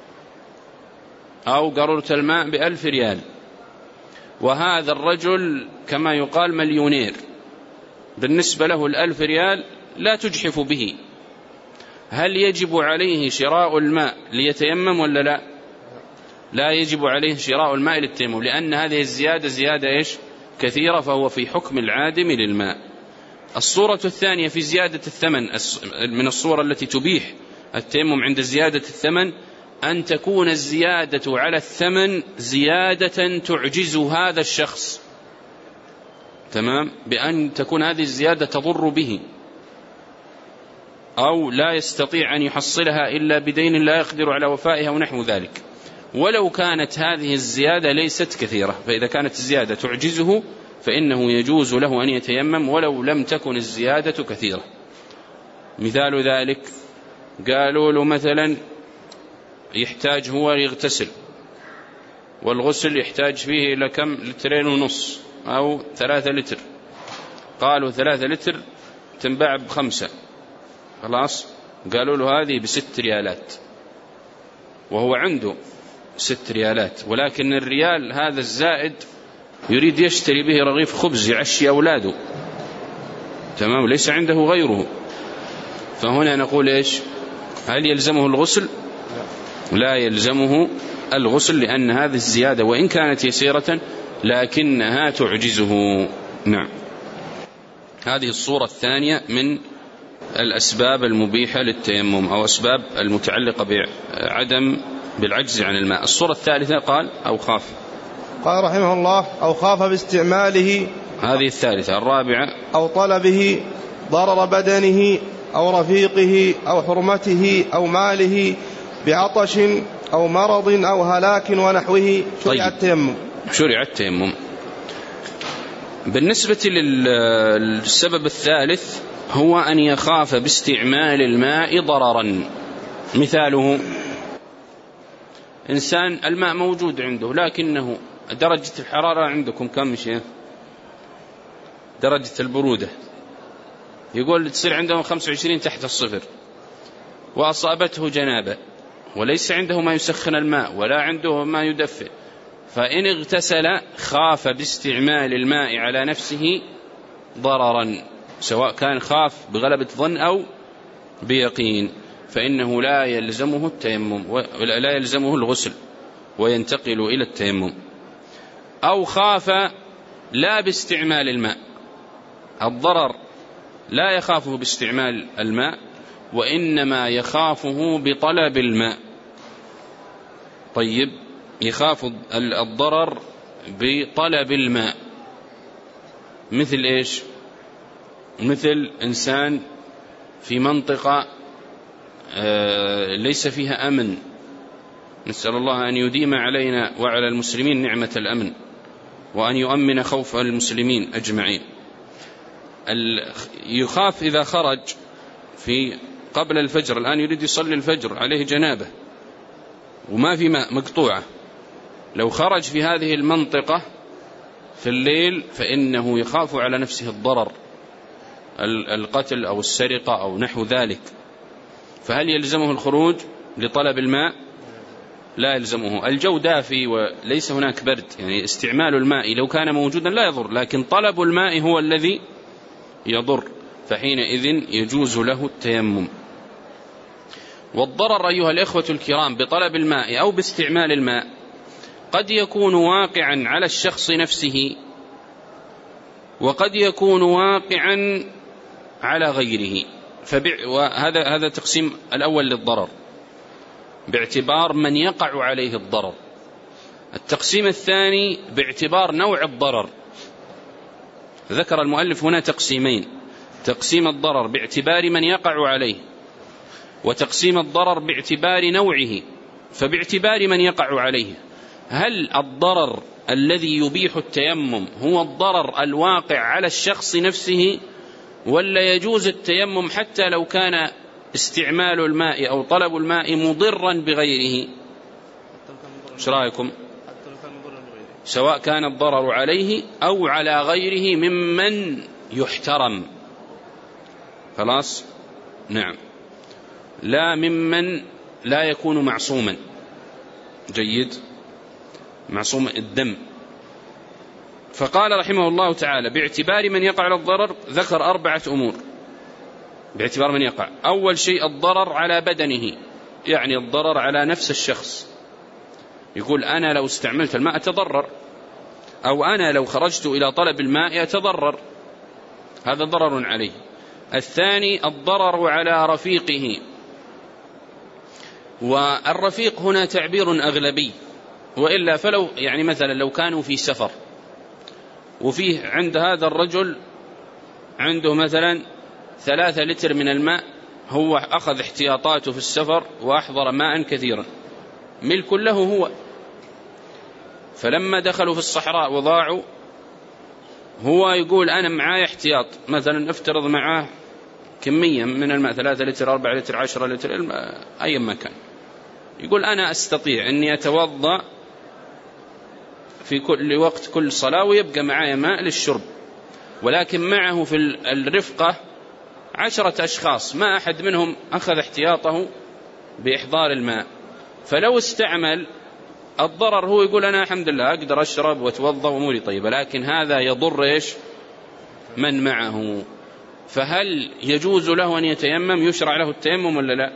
أو قارورة الماء ب1000 ريال، وهذا الرجل كما يقال مليونير، بالنسبة له 1000 ريال لا تجحف به. هل يجب عليه شراء الماء ليتيمم ولا لا؟ لا يجب عليه شراء الماء للتيمم، لأن هذه الزيادة زيادة إيش كثيرة، فهو في حكم العادم للماء. الصورة الثانية في زيادة الثمن من الصورة التي تبيح التيمم عند زيادة الثمن أن تكون الزيادة على الثمن زيادة تعجز هذا الشخص، تمام، بأن تكون هذه الزيادة تضر به أو لا يستطيع أن يحصلها إلا بدين لا يقدر على وفائها ونحو ذلك، ولو كانت هذه الزيادة ليست كثيرة. فإذا كانت الزيادة تعجزه فإنه يجوز له أن يتيمم ولو لم تكن الزيادة كثيرة. مثال ذلك قالوا له مثلا يحتاج هو يغتسل، والغسل يحتاج فيه إلى كم 2.5 أو 3 لتر، قالوا 3 لتر تنباع ب5، خلاص، قالوا له هذه ب6 ريالات، وهو عنده 6 ريالات، ولكن الريال هذا الزائد يريد يشتري به رغيف خبز يعشي أولاده، تمام، ليس عنده غيره. فهنا نقول إيش؟ هل يلزمه الغسل؟ لا يلزمه الغسل، لأن هذه الزيادة وإن كانت يسيرة لكنها تعجزه. نعم، هذه الصورة الثانية من الأسباب المبيحة للتيمم أو أسباب المتعلقة بالعجز عن الماء. الصورة الثالثة قال أو خاف، قال رحمه الله أو خاف باستعماله، هذه الثالثة. الرابعة أو طلبه ضرر بدنه أو رفيقه أو حرمته أو ماله بعطش أو مرض أو هلاك ونحوه شرع التيمم. شرع التيمم. بالنسبة للسبب الثالث هو أن يخاف باستعمال الماء ضررا. مثاله إنسان الماء موجود عنده لكنه درجة الحرارة عندكم كم شيء؟ درجة البرودة يقول تصير عندهم 25 تحت الصفر، وأصابته جنابة وليس عنده ما يسخن الماء ولا عنده ما يدفئ، فإن اغتسل خاف باستعمال الماء على نفسه ضررا، سواء كان خاف بغلبة ظن أو بيقين، فإنه لا يلزمه التيمم ولا يلزمه الغسل وينتقل إلى التيمم. أو خاف لا باستعمال الماء، الضرر لا يخافه باستعمال الماء وإنما يخافه بطلب الماء. طيب، يخاف الضرر بطلب الماء، مثل إيش؟ مثل إنسان في منطقة ليس فيها أمن نسأل الله أن يديم علينا وعلى المسلمين نعمة الأمن، وأن يؤمن خوف المسلمين أجمعين. يخاف إذا خرج في قبل الفجر، الآن يريد يصلي الفجر، عليه جنابة وما في ماء، مقطوعة، لو خرج في هذه المنطقة في الليل فإنه يخاف على نفسه الضرر، القتل أو السرقة أو نحو ذلك. فهل يلزمه الخروج لطلب الماء؟ لا يلزمه. الجو دافي وليس هناك برد، يعني استعمال الماء لو كان موجودا لا يضر، لكن طلب الماء هو الذي يضر، فحينئذ يجوز له التيمم. والضرر أيها الإخوة الكرام بطلب الماء أو باستعمال الماء قد يكون واقعا على الشخص نفسه، وقد يكون واقعا على غيره. وهذا تقسيم الأول للضرر باعتبار من يقع عليه الضرر. التقسيم الثاني باعتبار نوع الضرر. ذكر المؤلف هنا تقسيمين: تقسيم الضرر باعتبار من يقع عليه، وتقسيم الضرر باعتبار نوعه. فباعتبار من يقع عليه، هل الضرر الذي يبيح التيمم هو الضرر الواقع على الشخص نفسه، ولا يجوز التيمم حتى لو كان استعمال الماء أو طلب الماء مضرا بغيره؟ ايش رأيكم؟ سواء كان الضرر عليه أو على غيره ممن يحترم. خلاص؟ نعم، لا ممن لا يكون معصوما. جيد، معصوم الدم. فقال رحمه الله تعالى: باعتبار من يقع على الضرر، ذكر 4 أمور باعتبار من يقع. أول شيء الضرر على بدنه، يعني الضرر على نفس الشخص، يقول أنا لو استعملت الماء أتضرر، أو أنا لو خرجت إلى طلب الماء أتضرر، هذا ضرر عليه. الثاني الضرر على رفيقه، والرفيق هنا تعبير أغلبي، وإلا فلو يعني مثلا لو كانوا في سفر وفيه عند هذا الرجل عنده مثلا 3 لتر من الماء، هو أخذ احتياطاته في السفر وأحضر ماء كثيرا ملك له هو، فلما دخلوا في الصحراء وضاعوا هو يقول أنا معاي احتياط، مثلا افترض معاه كمية من الماء 3 لتر 4 لتر 10 لتر أي ما كان، يقول أنا أستطيع أني أتوضأ في كل وقت كل صلاة ويبقى معايا ماء للشرب، ولكن معه في الرفقة 10 أشخاص ما أحد منهم أخذ احتياطه بإحضار الماء، فلو استعمل الضرر هو يقول أنا الحمد لله أقدر أشرب وأتوضأ وأموري طيبة، لكن هذا يضر إيش؟ من معه. فهل يجوز له أن يتيمم؟ يشرع له التيمم ولا لا؟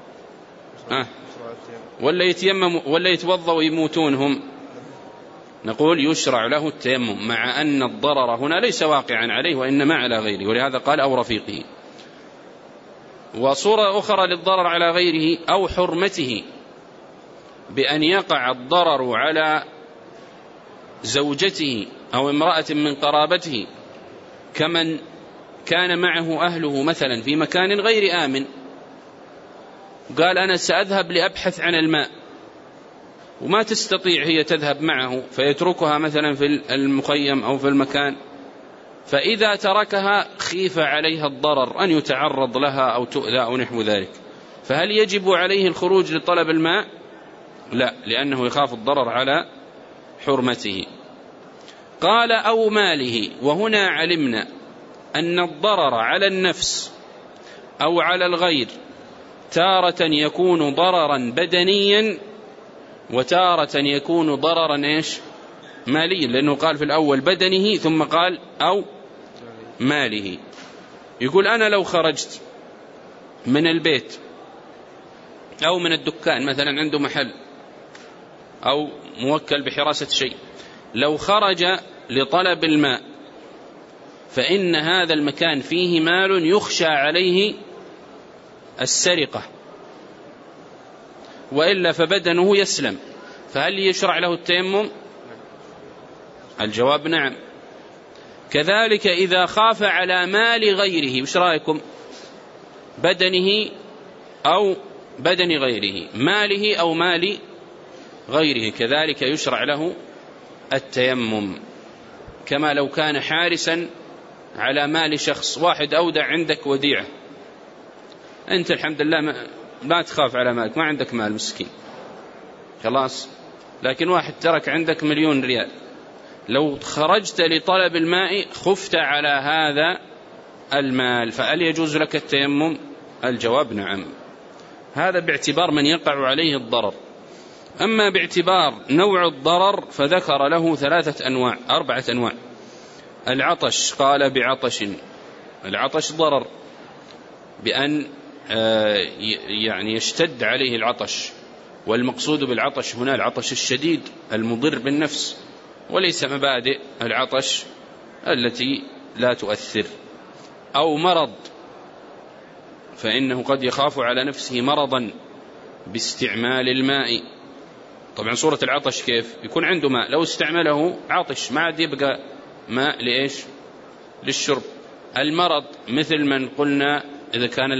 ولا يتيمم ولا يتوضأ ويموتون هم؟ نقول يشرع له التيمم، مع أن الضرر هنا ليس واقعا عليه وإنما على غيره، ولهذا قال أو رفيقه. وصورة أخرى للضرر على غيره أو حرمته، بأن يقع الضرر على زوجته أو امرأة من قرابته، كمن كان معه أهله مثلا في مكان غير آمن، قال أنا سأذهب لأبحث عن الماء، وما تستطيع هي تذهب معه، فيتركها مثلا في المخيم أو في المكان، فإذا تركها خيف عليها الضرر أن يتعرض لها أو تؤذى أو نحو ذلك، فهل يجب عليه الخروج لطلب الماء؟ لا، لأنه يخاف الضرر على حرمته. قال أو ماله، وهنا علمنا أن الضرر على النفس أو على الغير تارة يكون ضررا بدنيا، وتارة يكون ضررا إيش؟ ماليا، لأنه قال في الأول بدنه ثم قال أو ماله. يقول أنا لو خرجت من البيت أو من الدكان، مثلا عنده محل أو موكل بحراسة شيء، لو خرج لطلب الماء فإن هذا المكان فيه مال يخشى عليه السرقة، وإلا فبدنه يسلم، فهل يشرع له التيمم؟ الجواب نعم. كذلك إذا خاف على مال غيره، وش رأيكم؟ بدنه أو بدن غيره، ماله أو مال غيره كذلك يشرع له التيمم، كما لو كان حارسا على مال شخص، واحد أودع عندك وديعة، أنت الحمد لله ما تخاف على مالك، ما عندك مال مسكين خلاص، لكن واحد ترك عندك 1,000,000 ريال، لو خرجت لطلب الماء خفت على هذا المال، فهل يجوز لك التيمم؟ الجواب نعم. هذا باعتبار من يقع عليه الضرر. أما باعتبار نوع الضرر فذكر له 4 أنواع. العطش، قال بعطش، العطش ضرر بأن يعني يشتد عليه العطش، والمقصود بالعطش هنا العطش الشديد المضر بالنفس، وليس مبادئ العطش التي لا تؤثر. أو مرض، فإنه قد يخاف على نفسه مرضا باستعمال الماء. طبعا صورة العطش كيف؟ يكون عنده ماء، لو استعمله عطش ما عاد يبقى ماء لإيش؟ للشرب. المرض مثل من قلنا إذا كان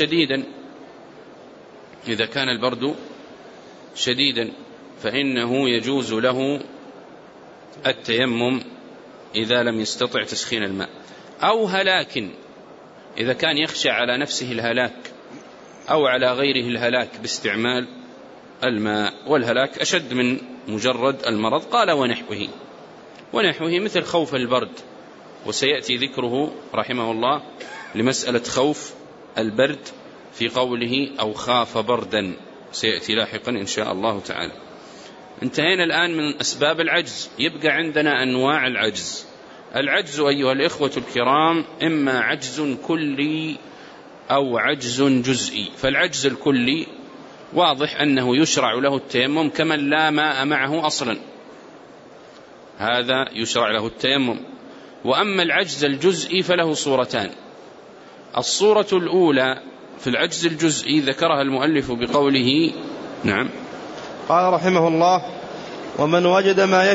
البرد شديدا فإنه يجوز له التيمم إذا لم يستطع تسخين الماء. أو هلاك، إذا كان يخشى على نفسه الهلاك أو على غيره الهلاك باستعمال الماء، والهلاك أشد من مجرد المرض. قال ونحوه مثل خوف البرد، وسيأتي ذكره رحمه الله لمسألة خوف البرد في قوله أو خاف بردا، سيأتي لاحقا إن شاء الله تعالى. انتهينا الآن من أسباب العجز. يبقى عندنا أنواع العجز. العجز أيها الإخوة الكرام إما عجز كلي أو عجز جزئي. فالعجز الكلي واضح أنه يشرع له التيمم كمن لا ماء معه أصلا، هذا يشرع له التيمم. وأما العجز الجزئي فله صورتان. الصورة الأولى في العجز الجزئي ذكرها المؤلف بقوله نعم، قال رحمه الله ومن وجد ما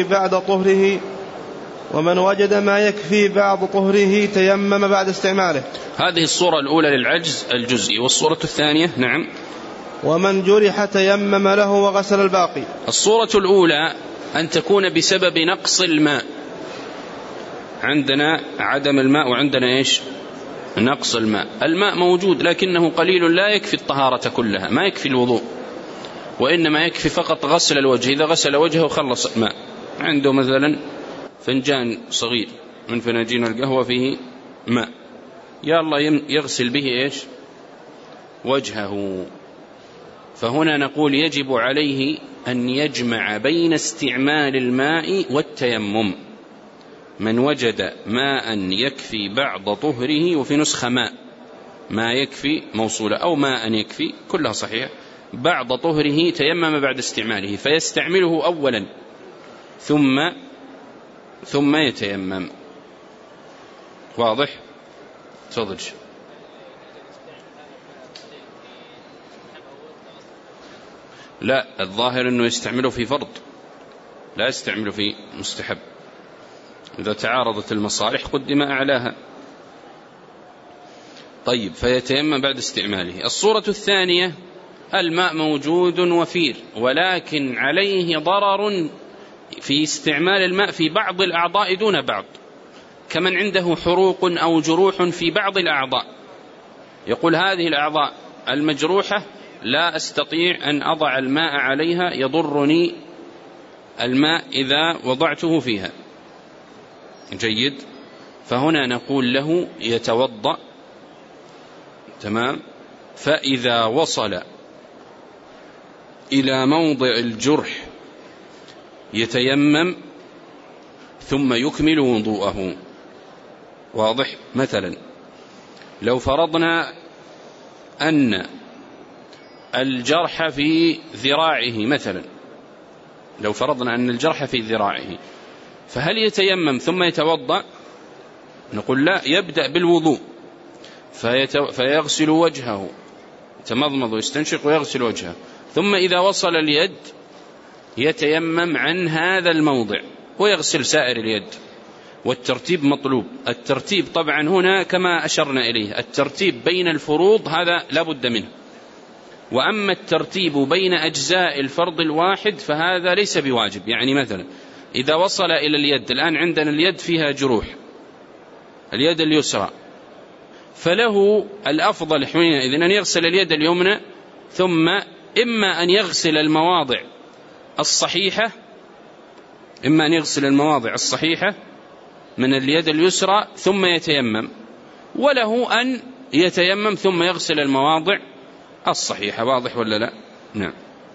يكفي بعض طهره تيمم بعد استعماله. هذه الصورة الأولى للعجز الجزئي. والصورة الثانية نعم، ومن جرح تيمم له وغسل الباقي. الصورة الأولى أن تكون بسبب نقص الماء، عندنا عدم الماء وعندنا إيش؟ نقص الماء. الماء موجود لكنه قليل لا يكفي الطهارة كلها، ما يكفي الوضوء، وإنما يكفي فقط غسل الوجه. إذا غسل وجهه خلص ماء. عنده مثلا فنجان صغير من فناجين القهوة فيه ماء، يا الله يغسل به إيش؟ وجهه. فهنا نقول يجب عليه أن يجمع بين استعمال الماء والتيمم. من وجد ماء يكفي بعض طهره، وفي نسخة ما يكفي موصولة، أو ماء يكفي، كلها صحيح، بعض طهره تيمم بعد استعماله، فيستعمله أولا ثم يتيمم. واضح؟ تفضل. لا، الظاهر أنه يستعمله في فرض، لا يستعمله في مستحب. إذا تعارضت المصالح قدم أعلاها. طيب، فيتيمم بعد استعماله. الصورة الثانية الماء موجود وفير، ولكن عليه ضرر في استعمال الماء في بعض الأعضاء دون بعض، كمن عنده حروق أو جروح في بعض الأعضاء، يقول هذه الأعضاء المجروحة لا أستطيع أن أضع الماء عليها، يضرني الماء إذا وضعته فيها. جيد. فهنا نقول له يتوضأ، تمام، فإذا وصل إلى موضع الجرح يتيمم ثم يكمل وضوءه. واضح؟ مثلا لو فرضنا أن الجرح في ذراعه مثلا، لو فرضنا أن الجرح في ذراعه، فهل يتيمم ثم يتوضأ؟ نقول لا، يبدأ بالوضوء فيغسل وجهه، يتمضمض ويستنشق ويغسل وجهه، ثم إذا وصل اليد يتيمم عن هذا الموضع ويغسل سائر اليد. والترتيب مطلوب. الترتيب طبعا هنا كما أشرنا إليه، الترتيب بين الفروض هذا لا بد منه، وأما الترتيب بين أجزاء الفرض الواحد فهذا ليس بواجب. يعني مثلا إذا وصل إلى اليد، الآن عندنا اليد فيها جروح، اليد اليسرى، فله الأفضل حينئذ أن يغسل اليد اليمنى، ثم إما أن يغسل المواضع الصحيحة، إما أن يغسل المواضع الصحيحة من اليد اليسرى ثم يتيمم، وله أن يتيمم ثم يغسل المواضع الصحيحة. واضح ولا لا؟ نعم.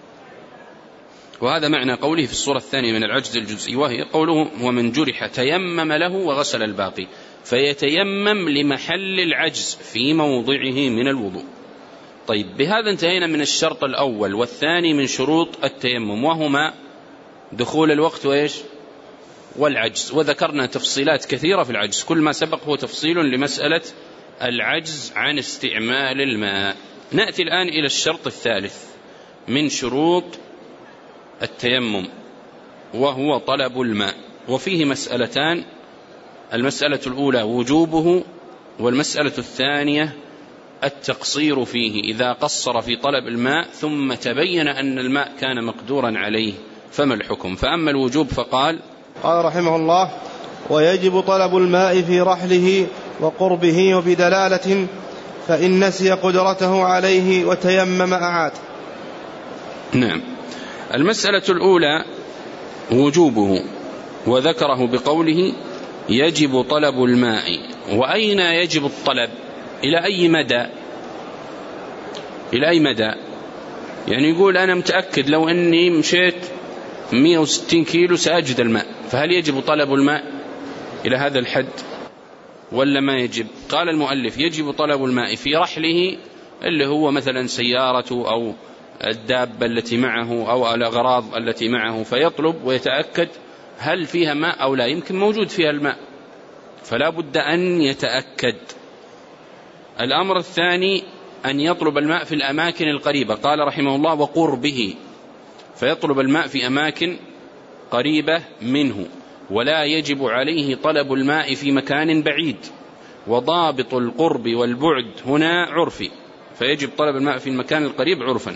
وهذا معنى قوله في الصورة الثانية من العجز الجزئي، وهي قوله ومن جرح تيمم له وغسل الباقي، فيتيمم لمحل العجز في موضعه من الوضوء. طيب، بهذا انتهينا من الشرط الأول والثاني من شروط التيمم، وهما دخول الوقت وإيش؟ والعجز. وذكرنا تفصيلات كثيرة في العجز، كل ما سبق هو تفصيل لمسألة العجز عن استعمال الماء. نأتي الآن إلى الشرط الثالث من شروط التيمم، وهو طلب الماء، وفيه مسألتان: المسألة الأولى وجوبه، والمسألة الثانية التقصير فيه، إذا قصر في طلب الماء ثم تبين أن الماء كان مقدورا عليه فما الحكم؟ فأما الوجوب فقال رحمه الله: ويجب طلب الماء في رحله وقربه وبدلالة، فإن نسي قدرته عليه وتيمم أعاد. نعم. المسألة الأولى وجوبه، وذكره بقوله يجب طلب الماء. وأين يجب الطلب؟ إلى أي مدى؟ إلى أي مدى؟ يعني يقول أنا متأكد لو أني مشيت 160 كيلو سأجد الماء، فهل يجب طلب الماء إلى هذا الحد ولا ما يجب؟ قال المؤلف يجب طلب الماء في رحله، اللي هو مثلا سيارته أو الدابة التي معه أو الأغراض التي معه، فيطلب ويتأكد هل فيها ماء أو لا، يمكن موجود فيها الماء فلا بد أن يتأكد. الأمر الثاني أن يطلب الماء في الأماكن القريبة، قال رحمه الله وقربه، فيطلب الماء في أماكن قريبة منه، ولا يجب عليه طلب الماء في مكان بعيد، وضابط القرب والبعد هنا عرفي، فيجب طلب الماء في المكان القريب عرفا.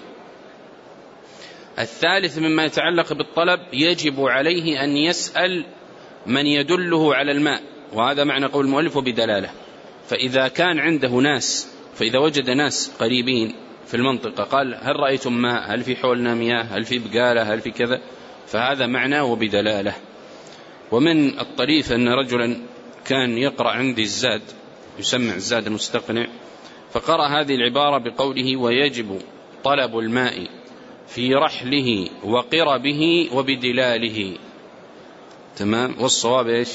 الثالث مما يتعلق بالطلب يجب عليه أن يسأل من يدله على الماء، وهذا معنى قول المؤلف وبدلالة. فإذا كان عنده ناس، فإذا وجد ناس قريبين في المنطقة قال هل رأيتم ماء؟ هل في حولنا مياه؟ هل في بقالة؟ هل في كذا؟ فهذا معنى وبدلالة. ومن الطريف أن رجلا كان يقرأ عندي الزاد، يسمع الزاد المستقنع، فقرأ هذه العبارة بقوله ويجب طلب الماء في رحله وقربه وبدلاله. تمام، والصواب إيش؟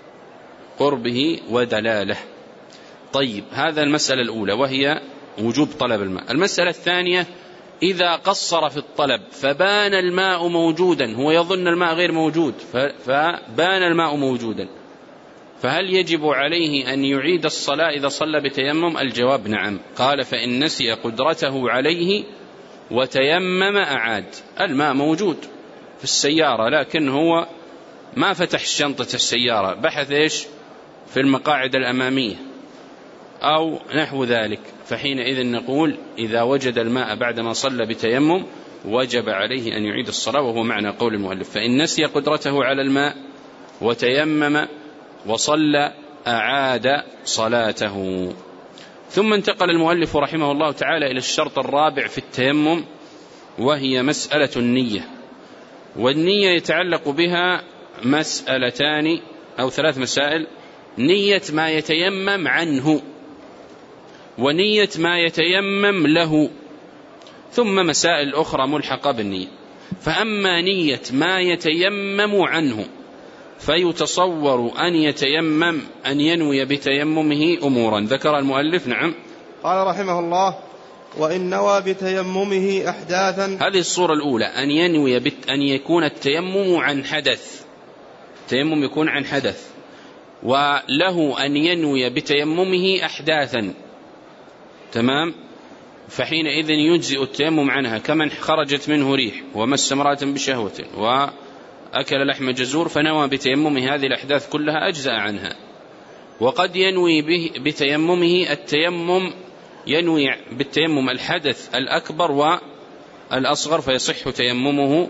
قربه ودلاله. طيب، هذا المسألة الأولى وهي وجوب طلب الماء. المسألة الثانية إذا قصر في الطلب فبان الماء موجودا، هو يظن الماء غير موجود فبان الماء موجودا، فهل يجب عليه أن يعيد الصلاة إذا صلى بتيمم؟ الجواب نعم. قال فإن نسي قدرته عليه وتيمم أعاد. الماء موجود في السيارة لكن هو ما فتح شنطة السيارة، بحث إيش في المقاعد الأمامية أو نحو ذلك، فحينئذ نقول إذا وجد الماء بعدما صلى بتيمم وجب عليه أن يعيد الصلاة، وهو معنى قول المؤلف فإن نسي قدرته على الماء وتيمم وصلى أعاد صلاته. ثم انتقل المؤلف رحمه الله تعالى إلى الشرط الرابع في التيمم، وهي مسألة النية. والنية يتعلق بها مسألتان أو 3 مسائل: نية ما يتيمم عنه، ونية ما يتيمم له، ثم مسائل أخرى ملحقة بالنية. فأما نية ما يتيمم عنه فيتصور أن يتيمم أن ينوي بتيممه أمورا ذكر المؤلف. نعم. قال رحمه الله وإن نوى بتيممه أحداثا. هذه الصورة الأولى أن ينوي أن يكون التيمم عن حدث، التيمم يكون عن حدث، وله أن ينوي بتيممه أحداثا. تمام، فحينئذ يجزئ التيمم عنها، كمن خرجت منه ريح ومس امرأة بشهوة وأكل لحم جزور فنوى بتيممه هذه الأحداث كلها أجزأ عنها. وقد ينوي بتيممه التيمم ينوي بالتيمم الحدث الأكبر والأصغر فيصح تيممه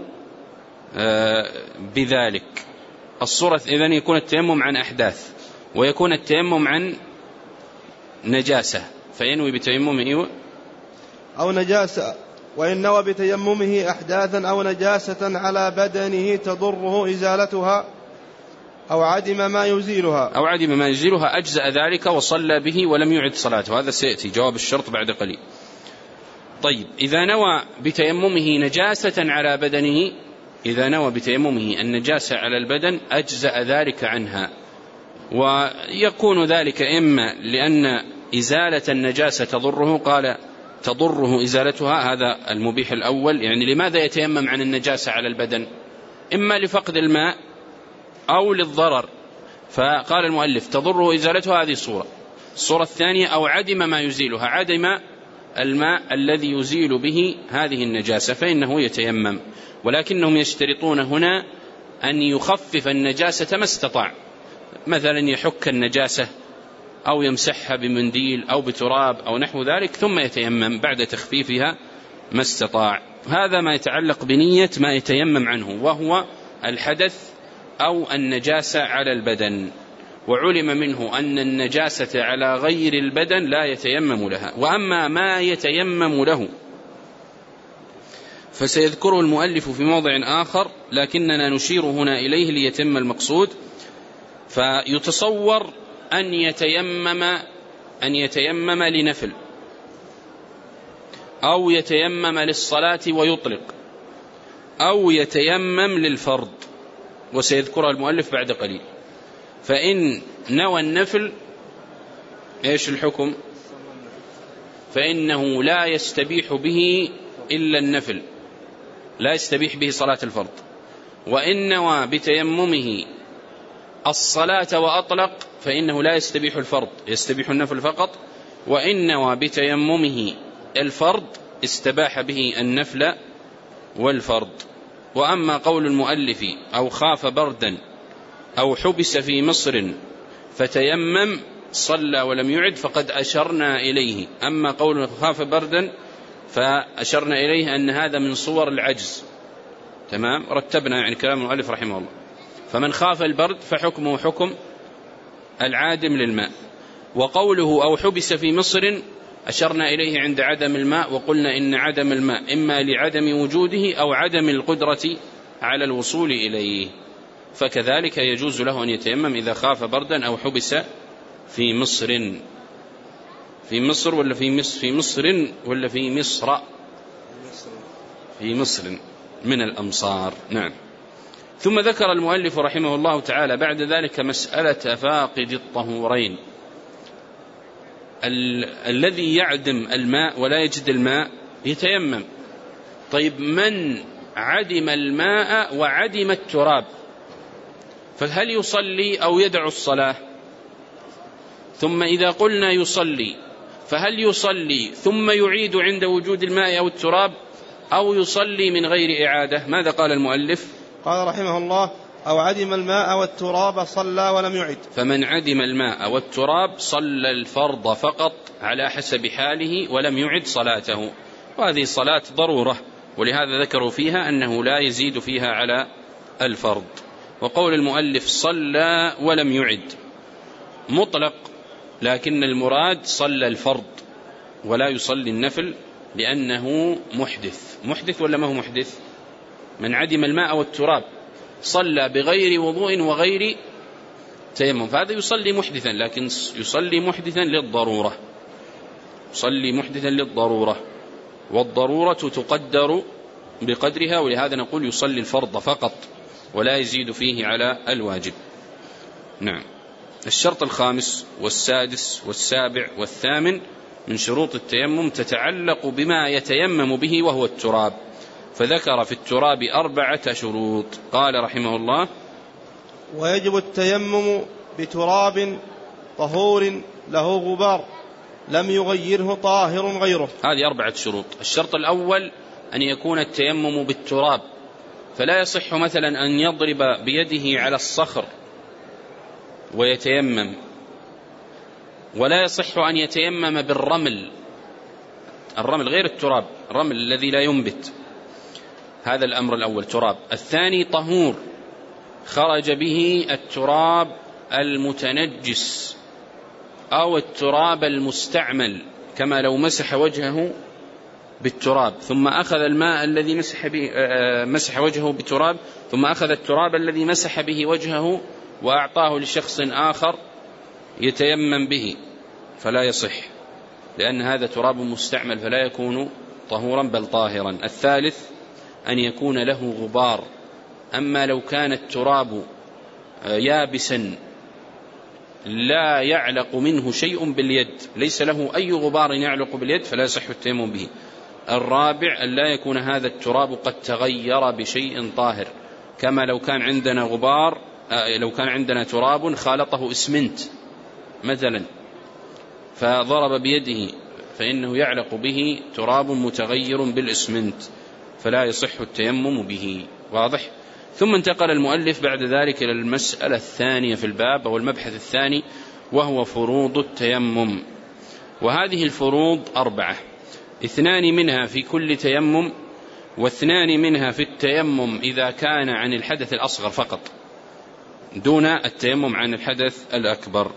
بذلك. الصورة إذن يكون التيمم عن أحداث، ويكون التيمم عن نجاسة فينوي بتيممه أو نجاسة، وإن نوى بتيممه أحداثا أو نجاسة على بدنه تضره إزالتها أو عدم ما يزيلها أجزأ ذلك وصلى به ولم يعد صلاته. هذا سيأتي جواب الشرط بعد قليل. طيب، إذا نوى بتيممه نجاسة على بدنه، إذا نوى بتيممه النجاسة على البدن أجزأ ذلك عنها، ويكون ذلك إما لأن إزالة النجاسة تضره، قال تضره إزالتها، هذا المبيح الأول. يعني لماذا يتيمم عن النجاسة على البدن؟ إما لفقد الماء أو للضرر، فقال المؤلف تضره إزالتها، هذه الصورة الثانية أو عدم ما يزيلها، عدم الماء الذي يزيل به هذه النجاسة فإنه يتيمم، ولكنهم يشترطون هنا أن يخفف النجاسة ما استطاع، مثلا يحك النجاسة أو يمسحها بمنديل أو بتراب أو نحو ذلك ثم يتيمم بعد تخفيفها ما استطاع. هذا ما يتعلق بنية ما يتيمم عنه، وهو الحدث أو النجاسة على البدن. وعلم منه أن النجاسة على غير البدن لا يتيمم لها. وأما ما يتيمم له فسيذكره المؤلف في موضع آخر، لكننا نشير هنا إليه ليتم المقصود. فيتصور أن يتيمم لنفل أو يتيمم للصلاة ويطلق أو يتيمم للفرض، وسيذكرها المؤلف بعد قليل. فإن نوى النفل إيش الحكم؟ فإنه لا يستبيح به إلا النفل، لا يستبيح به صلاة الفرض. وإن نوى بتيممه الصلاة وأطلق فإنه لا يستبيح الفرض، يستبيح النفل فقط. وإن نوى بتيممه الفرض استباح به النفل والفرض. وأما قول المؤلف أو خاف بردا أو حبس في مصر فتيمم صلى ولم يعد فقد أشرنا إليه. أما قول خاف بردا فأشرنا إليه أن هذا من صور العجز، تمام، رتبنا يعني كلام المؤلف رحمه الله. فمن خاف البرد فحكمه حكم العادم للماء. وقوله أو حبس في مصر أشرنا إليه عند عدم الماء، وقلنا إن عدم الماء إما لعدم وجوده أو عدم القدرة على الوصول إليه، فكذلك يجوز له أن يتيمم إذا خاف بردا أو حبس في مصر. في مصر ولا في مصر؟ في مصر ولا في مصر؟ في مصر من الأمصار. نعم. ثم ذكر المؤلف رحمه الله تعالى بعد ذلك مسألة فاقد الطهورين، الذي يعدم الماء ولا يجد الماء يتيمم. طيب، من عدم الماء وعدم التراب فهل يصلي أو يدع الصلاة؟ ثم إذا قلنا يصلي فهل يصلي ثم يعيد عند وجود الماء أو التراب أو يصلي من غير إعادة؟ ماذا قال المؤلف؟ قال رحمه الله أو عدم الماء والتراب صلى ولم يعد. فمن عدم الماء والتراب صلى الفرض فقط على حسب حاله ولم يعد صلاته، وهذه صلاة ضرورة، ولهذا ذكروا فيها أنه لا يزيد فيها على الفرض. وقول المؤلف صلى ولم يعد مطلق، لكن المراد صلى الفرض ولا يصلي النفل لأنه محدث ولا ما هو محدث؟ من عدم الماء والتراب صلى بغير وضوء وغير تيمم، فهذا يصلي محدثا، لكن يصلي محدثا للضرورة، يصلي محدثا للضرورة، والضرورة تقدر بقدرها، ولهذا نقول يصلي الفرض فقط ولا يزيد فيه على الواجب. نعم. الشرط الخامس والسادس والسابع والثامن من شروط التيمم تتعلق بما يتيمم به وهو التراب، فذكر في التراب 4 شروط. قال رحمه الله: ويجب التيمم بتراب طهور له غبار لم يغيره طاهر غيره. هذه 4 شروط. الشرط الأول أن يكون التيمم بالتراب، فلا يصح مثلا أن يضرب بيده على الصخر ويتيمم، ولا يصح أن يتيمم بالرمل الرمل غير التراب، الرمل الذي لا ينبت، هذا الأمر الأول تراب. الثاني طهور خرج به التراب المتنجس أو التراب المستعمل، كما لو مسح وجهه بالتراب ثم أخذ الماء الذي مسح وجهه بالتراب ثم أخذ التراب الذي مسح به وجهه وأعطاه لشخص آخر يتيمم به، فلا يصح، لأن هذا تراب مستعمل فلا يكون طهورا بل طاهرا. الثالث أن يكون له غبار، أما لو كان التراب يابسا لا يعلق منه شيء باليد، ليس له أي غبار يعلق باليد، فلا يصح التيمم به. الرابع أن لا يكون هذا التراب قد تغير بشيء طاهر، كما لو كان عندنا غبار، لو كان عندنا تراب خالطه اسمنت مثلا فضرب بيده فإنه يعلق به تراب متغير بالاسمنت، فلا يصح التيمم به. واضح؟ ثم انتقل المؤلف بعد ذلك إلى المسألة الثانية في الباب أو المبحث الثاني، وهو فروض التيمم. وهذه الفروض 4، 2 منها في كل تيمم، و2 منها في التيمم إذا كان عن الحدث الأصغر فقط دون التيمم عن الحدث الأكبر.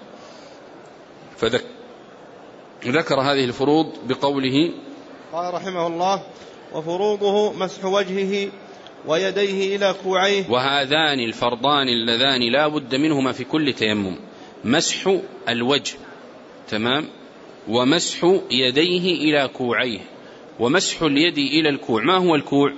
فذكر هذه الفروض بقوله قال رحمه الله: وفروضه مسح وجهه ويديه إلى كوعيه. وهذان الفرضان اللذان لا بد منهما في كل تيمم: مسح الوجه، تمام، ومسح يديه إلى كوعيه. ومسح اليد إلى الكوع، ما هو الكوع؟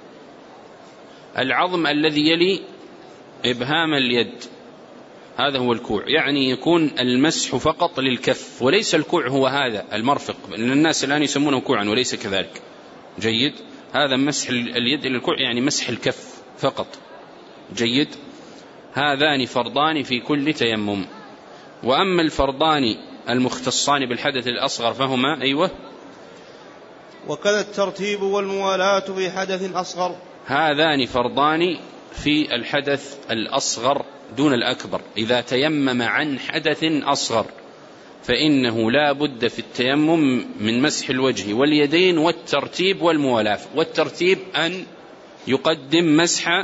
العظم الذي يلي إبهام اليد، هذا هو الكوع، يعني يكون المسح فقط للكف، وليس الكوع هو هذا المرفق، لأن الناس الآن يسمونه كوعا وليس كذلك. جيد؟ هذا مسح اليد إلى الكوع يعني مسح الكف فقط. جيد؟ هذان فرضان في كل تيمم. وأما الفرضان المختصان بالحدث الأصغر فهما أيوه، وكذا الترتيب والموالاة في حدث أصغر. هذان فرضان في الحدث الأصغر دون الأكبر. إذا تيمم عن حدث أصغر فإنه لا بد في التيمم من مسح الوجه واليدين والترتيب والموالاة. والترتيب أن يقدم مسح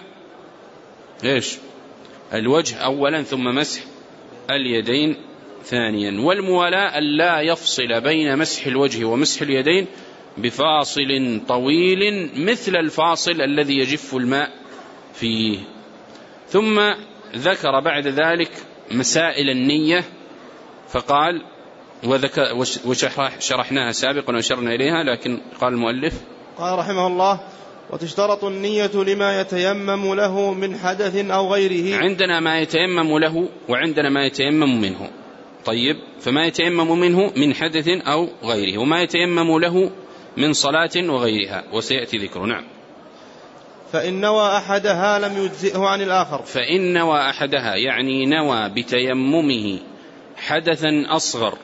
الوجه أولا ثم مسح اليدين ثانيا. والموالاة أن لا يفصل بين مسح الوجه ومسح اليدين بفاصل طويل مثل الفاصل الذي يجف الماء فيه. ثم ذكر بعد ذلك مسائل النية فقال وشرحناها سابقا وأشرنا إليها، لكن قال المؤلف قال رحمه الله: وتشترط النية لما يتيمم له من حدث أو غيره. عندنا ما يتيمم له وعندنا ما يتيمم منه. طيب، فما يتيمم منه من حدث أو غيره، وما يتيمم له من صلاة وغيرها، وسيأتي ذكره. نعم. فإن نوى أحدها لم يجزئه عن الآخر. فإن نوى أحدها يعني نوى بتيممه حدثا أصغر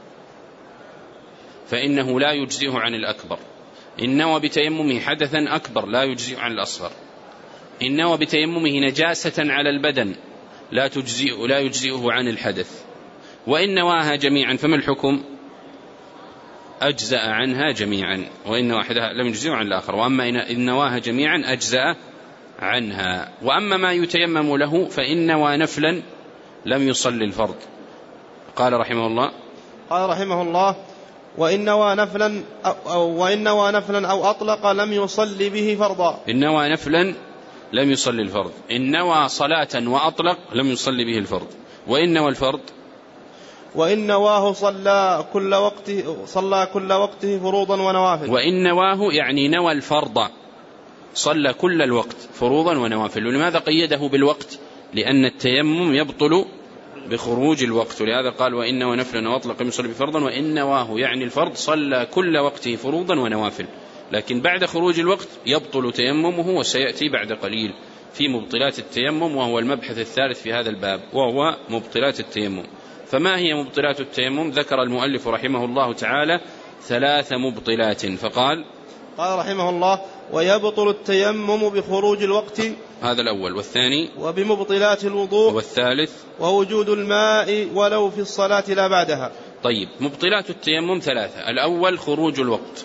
فإنه لا يجزئه عن الأكبر. إن نوى بتيممه حدثا أكبر لا يجزئه عن الأصغر. إن نوى بتيممه نجاسة على البدن لا يجزئه عن الحدث. وإن نواها جميعا فما الحكم؟ أجزأ عنها جميعا. وإن واحدها لم يجزئه عن الآخر. وأما إن نواها جميعا أجزأ عنها. وأما ما يتيمم له فإن نوى نفلا لم يصلي الفرض. قال رحمه الله وإن نوى نفلا أو أطلق لم يصلي به فرضا. إن نوى نفلا لم يصلي الفرض. إن نوى صلاة وأطلق لم يصلي به الفرض. وإن نوى الفرض وإن نواه صلى كل وقته فروضا ونوافل. وإن نواه يعني نوى الفرض صلى كل الوقت فروضا ونوافل. ولماذا قيده بالوقت؟ لأن التيمم يبطل بخروج الوقت، ولهذا قال وإن نوى نفلا وأطلق لم يصلي بفرضا. وإن نواه يعني الفرض صلى كل وقته فروضا ونوافل، لكن بعد خروج الوقت يبطل تيممه، وسيأتي بعد قليل في مبطلات التيمم، وهو المبحث الثالث في هذا الباب، وهو مبطلات التيمم. فما هي مبطلات التيمم؟ ذكر المؤلف رحمه الله تعالى 3 مبطلات، فقال رحمه الله: ويبطل التيمم بخروج الوقت، هذا الأول. والثاني وبمبطلات الوضوء. والثالث ووجود الماء ولو في الصلاة لا بعدها. طيب، مبطلات التيمم 3. الأول خروج الوقت،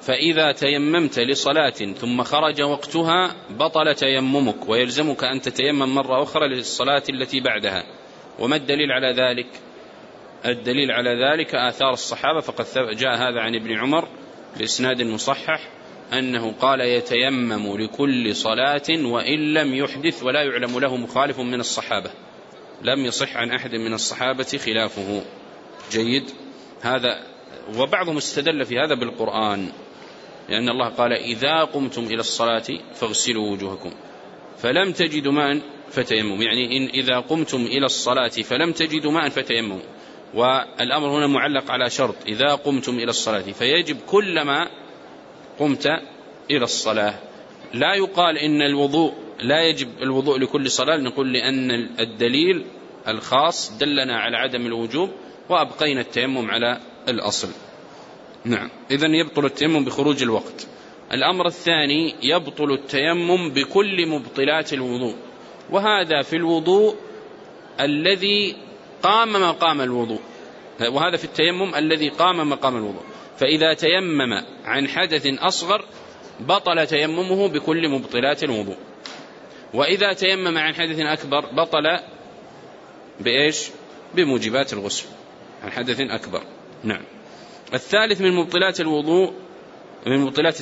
فإذا تيممت لصلاة ثم خرج وقتها بطل تيممك ويلزمك أن تتيمم مرة أخرى للصلاة التي بعدها. وما الدليل على ذلك؟ الدليل على ذلك آثار الصحابة، فقد جاء هذا عن ابن عمر بإسناد مصحح أنه قال يتيمم لكل صلاة وإن لم يحدث، ولا يعلم له مخالف من الصحابة، لم يصح عن أحد من الصحابة خلافه. جيد هذا. وبعضهم استدل في هذا بالقرآن، لأن الله قال إذا قمتم إلى الصلاة فاغسلوا وجوهكم فلم تجدوا ماء فتيمموا، يعني إن إذا قمتم إلى الصلاة فلم تجدوا ماء فتيمموا. والأمر هنا معلق على شرط إذا قمتم إلى الصلاة، فيجب كلما قمت إلى الصلاة. لا يقال إن الوضوء لا يجب الوضوء لكل صلاة، نقول لأن الدليل الخاص دلنا على عدم الوجوب وأبقينا التيمم على الأصل. نعم، إذن يبطل التيمم بخروج الوقت. الأمر الثاني يبطل التيمم بكل مبطلات الوضوء، وهذا في الوضوء الذي قام مقام الوضوء، وهذا في التيمم الذي قام مقام الوضوء. فإذا تيمم عن حدث أصغر بطل تيممه بكل مبطلات الوضوء، وإذا تيمم عن حدث أكبر بطل بإيش؟ بموجبات الغسل عن حدث أكبر. نعم. الثالث من مبطلات الوضوء، من مبطلات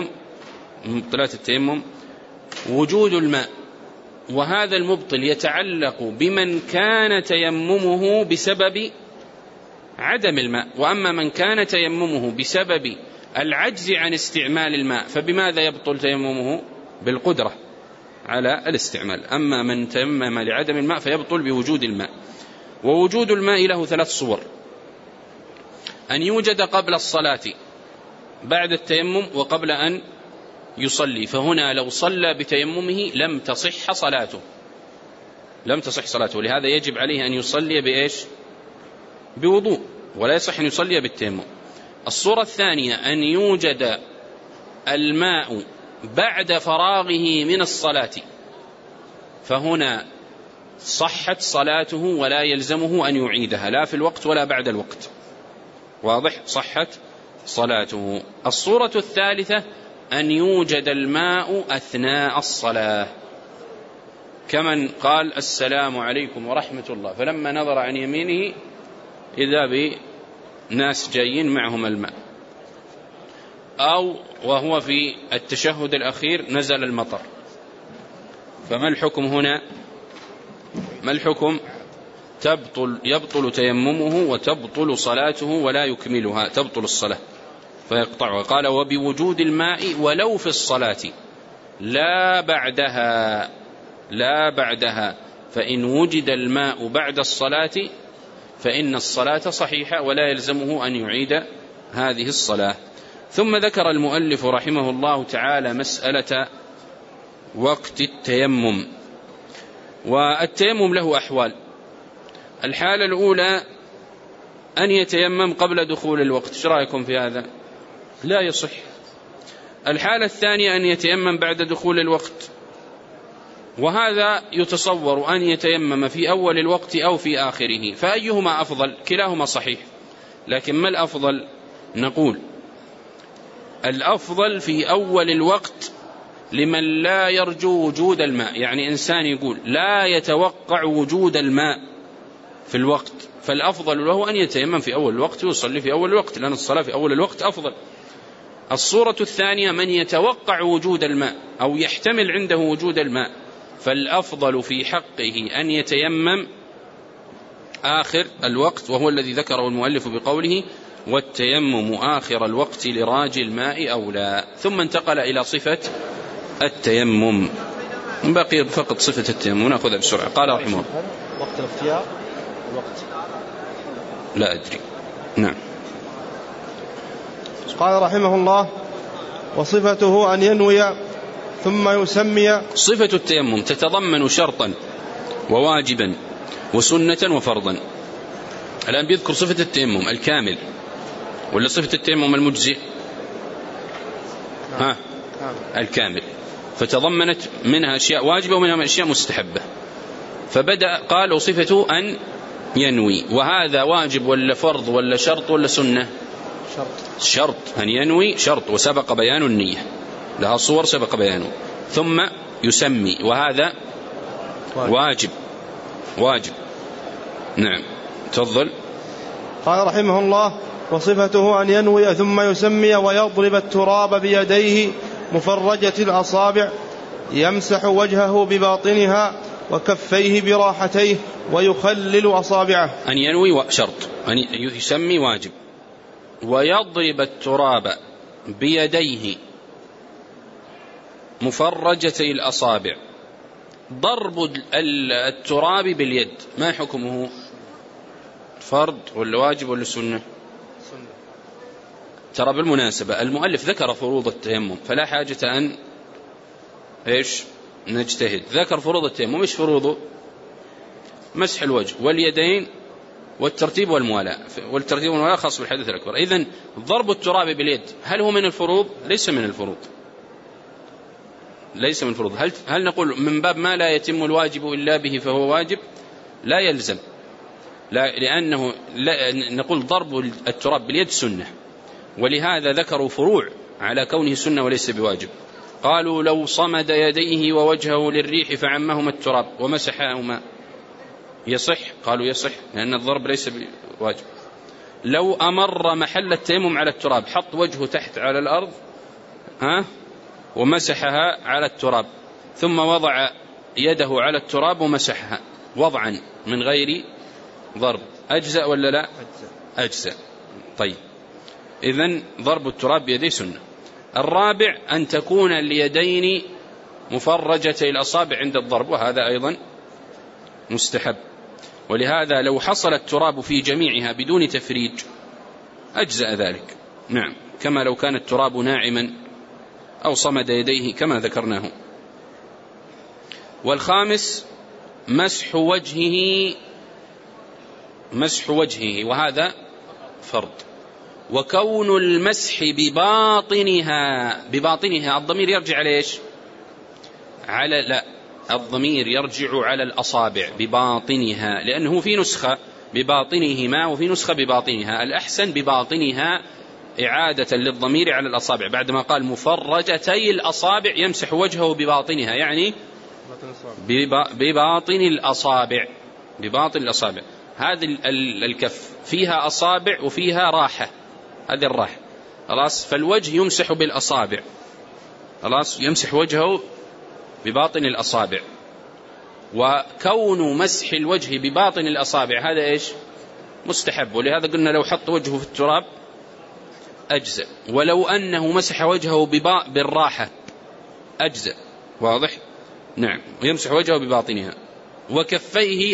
التيمم وجود الماء، وهذا المبطل يتعلق بمن كان تيممه بسبب عدم الماء. وأما من كان تيممه بسبب العجز عن استعمال الماء فبماذا يبطل تيممه؟ بالقدرة على الاستعمال. أما من تيمم لعدم الماء فيبطل بوجود الماء. ووجود الماء له 3 صور: أن يوجد قبل الصلاة بعد التيمم وقبل أن يصلي، فهنا لو صلى بتيممه لم تصح صلاته، لهذا يجب عليه أن يصلي بإيش؟ بوضوء، ولا يصح أن يصلي بالتيمم. الصورة الثانية أن يوجد الماء بعد فراغه من الصلاة، فهنا صحت صلاته ولا يلزمه أن يعيدها لا في الوقت ولا بعد الوقت. واضح؟ صحت صلاته. الصورة الثالثة أن يوجد الماء أثناء الصلاة، كمن قال السلام عليكم ورحمة الله، فلما نظر عن يمينه إذا بناس جايين معهم الماء، أو وهو في التشهد الأخير نزل المطر، فما الحكم هنا؟ ما الحكم؟ يبطل تيممه وتبطل صلاته ولا يكملها، تبطل الصلاة فيقطعها. قال وبوجود الماء ولو في الصلاة لا بعدها، فإن وجد الماء بعد الصلاة فإن الصلاة صحيحة ولا يلزمه أن يعيد هذه الصلاة. ثم ذكر المؤلف رحمه الله تعالى مسألة وقت التيمم. والتيمم له أحوال. الحالة الأولى أن يتيمم قبل دخول الوقت، ايش رأيكم في هذا؟ لا يصح. الحالة الثانية أن يتيمم بعد دخول الوقت، وهذا يتصور أن يتيمم في أول الوقت أو في آخره، فأيهما أفضل؟ كلاهما صحيح، لكن ما الأفضل؟ نقول الأفضل في أول الوقت لمن لا يرجو وجود الماء، يعني إنسان يقول لا يتوقع وجود الماء في الوقت، فالأفضل له أن يتيمم في أول الوقت ويصلي في أول الوقت، لأن الصلاة في أول الوقت أفضل. الصورة الثانية من يتوقع وجود الماء أو يحتمل عنده وجود الماء، فالأفضل في حقه أن يتيمم آخر الوقت، وهو الذي ذكره المؤلف بقوله والتيمم آخر الوقت لراجي الماء أولى. ثم انتقل إلى صفة التيمم، بقي فقط صفة التيمم نأخذها بسرعة. قال رحمه الله وقت الاختيار الوقت لا أدري. نعم. قال رحمه الله وصفته أن ينوي ثم يسمي. صفة التيمم تتضمن شرطا وواجبا وسنة وفرضا. الآن بيذكر صفة التيمم الكامل ولا صفة التيمم المجزئ؟ الكامل، فتضمنت منها أشياء واجبة ومنها أشياء مستحبة. فبدأ قال وصفته أن ينوي، وهذا واجب ولا فرض ولا شرط ولا سنة؟ شرط أن ينوي شرط، وسبق بيان النية لها صور سبق بيانه، ثم يسمي، وهذا واجب. نعم تفضل. قال رحمه الله: وصفته أن ينوي ثم يسمي ويضرب التراب بيديه مفرجة الأصابع، يمسح وجهه بباطنها وكفيه براحتيه ويخلل أصابعه. أن ينوي شرط، أن يسمي واجب، ويضرب التراب بيديه مفرجتي الأصابع. ضرب التراب باليد ما حكمه؟ فرض ولا واجب ولا سنة؟ ترى بالمناسبة المؤلف ذكر فروض التيمم، فلا حاجة أن نجتهد. ذكر فروض التيمم، مش فروضه؟ مسح الوجه واليدين والترتيب والموالاة، والترتيب والموالاة خاص بالحدث الأكبر. إذن ضرب التراب باليد هل هو من الفروض؟ ليس من الفروض. هل نقول من باب ما لا يتم الواجب إلا به فهو واجب؟ لا يلزم، لأنه نقول ضرب التراب باليد سنة، ولهذا ذكروا فروع على كونه سنة وليس بواجب. قالوا: لو صمد يديه ووجهه للريح فعمهما التراب ومسحهما يصح؟ قالوا يصح، لأن الضرب ليس بواجب. لو أمر محل التيمم على التراب، حط وجهه تحت على الأرض ومسحها على التراب، ثم وضع يده على التراب ومسحها وضعا من غير ضرب، أجزأ ولا لا؟ أجزأ. طيب، إذن ضرب التراب بيديه سنة. الرابع أن تكون اليدين مفرجتي الأصابع عند الضرب، وهذا أيضا مستحب، ولهذا لو حصل التراب في جميعها بدون تفريج أجزأ ذلك. نعم، كما لو كان التراب ناعما أو صمد يديه كما ذكرناه. والخامس مسح وجهه، وهذا فرض. وكون المسح بباطنها الضمير يرجع على إيش؟ الضمير يرجع على الأصابع بباطنها، لأنه في نسخة بباطنهما وفي نسخة بباطنها. الأحسن بباطنها إعادة للضمير على الأصابع، بعدما قال مفرجتي الأصابع يمسح وجهه بباطنها، يعني بباطن الأصابع. هذه الكف فيها أصابع وفيها راحة، هذه الراحة خلاص، فالوجه يمسح بالأصابع، خلاص يمسح وجهه بباطن الأصابع. وكون مسح الوجه بباطن الأصابع هذا إيش؟ مستحب، ولهذا قلنا لو حط وجهه في التراب أجزأ، ولو أنه مسح وجهه بالراحة أجزأ. واضح؟ نعم، ويمسح وجهه بباطنها. وكفيه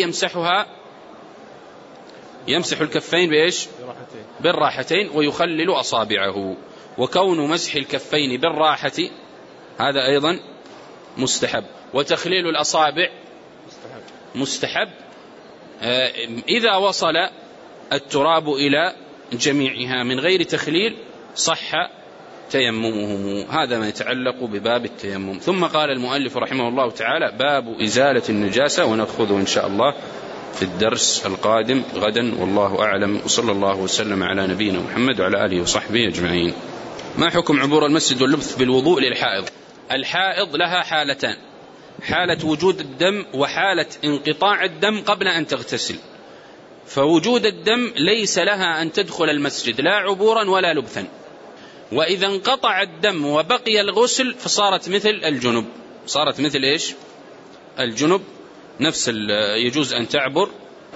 يمسح الكفين بإيش؟ بالراحتين، ويخلل أصابعه. وكون مسح الكفين بالراحة هذا أيضا مستحب. وتخليل الأصابع مستحب إذا وصل التراب إلى جميعها من غير تخليل صح تيممه. هذا ما يتعلق بباب التيمم. ثم قال المؤلف رحمه الله تعالى: باب إزالة النجاسة، ونأخذه إن شاء الله في الدرس القادم غدا، والله أعلم، وصلى الله وسلم على نبينا محمد وعلى آله وصحبه أجمعين. ما حكم عبور المسجد واللبث بالوضوء للحائض؟ الحائض لها حالتان: حالة وجود الدم وحالة انقطاع الدم قبل أن تغتسل. فوجود الدم ليس لها أن تدخل المسجد لا عبورا ولا لبثا، وإذا انقطع الدم وبقي الغسل فصارت مثل الجنب. صارت مثل إيش؟ الجنب، نفس يجوز أن تعبر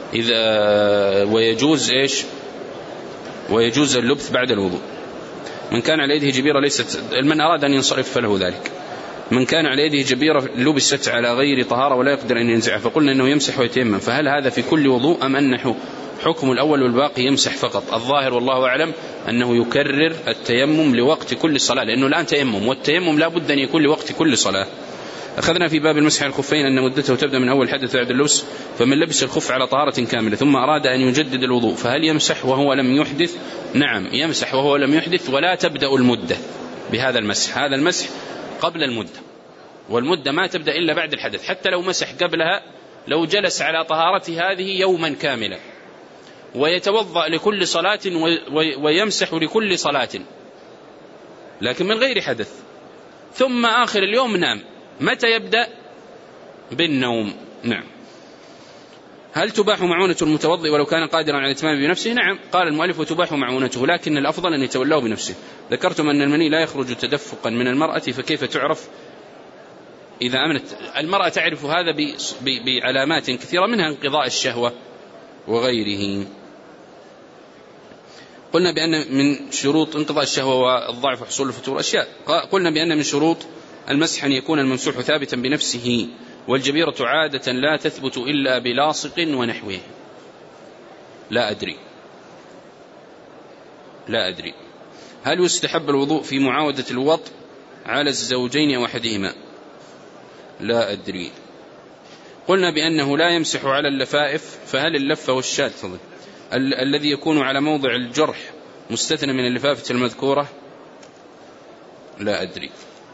ويجوز إيش؟ ويجوز اللبث بعد الوضوء. من كان على يده جبيرة من أراد أن ينصرف فله ذلك. من كان على يده جبيرة لبست على غير طهارة ولا يقدر أن ينزعها، فقلنا أنه يمسح ويتيمم. فهل هذا في كل وضوء أم أنه حكم الأول والباقي يمسح فقط؟ الظاهر والله أعلم أنه يكرر التيمم لوقت كل صلاة، لأنه الآن تيمم، والتيمم لا بد أن يكون لوقت كل صلاة. أخذنا في باب المسح على الخفين أن مدته تبدأ من أول حدث بعد اللبس، فمن لبس الخف على طهارة كاملة ثم أراد أن يجدد الوضوء فهل يمسح وهو لم يحدث؟ نعم، يمسح وهو لم يحدث، ولا تبدأ المدة بهذا المسح. هذا المسح قبل المدة، والمدة ما تبدأ إلا بعد الحدث. حتى لو مسح قبلها، لو جلس على طهارته هذه يوما كاملا ويتوضأ لكل صلاة ويمسح لكل صلاة، لكن من غير حدث، ثم آخر اليوم نام، متى يبدأ؟ بالنوم. نعم. هل تباح معونة المتوضئ ولو كان قادرا على الاتمام بنفسه؟ نعم، قال المؤلف وتباح معونته، لكن الأفضل أن يتولاه بنفسه. ذكرتم أن المني لا يخرج تدفقا من المرأة، فكيف تعرف إذا أمنت؟ المرأة تعرف هذا بعلامات كثيرة، منها انقضاء الشهوة وغيره. قلنا بأن من شروط انقضاء الشهوة والضعف وحصول الفتور أشياء. قلنا بأن من شروط المسح أن يكون الممسوح ثابتا بنفسه، والجبيرة عادة لا تثبت إلا بلاصق ونحوه. لا أدري هل يستحب الوضوء في معاودة الوطء على الزوجين أو أحدهما؟ لا أدري. قلنا بأنه لا يمسح على اللفائف، فهل اللفة والشاد الذي يكون على موضع الجرح مستثنى من اللفافة المذكورة؟ لا أدري.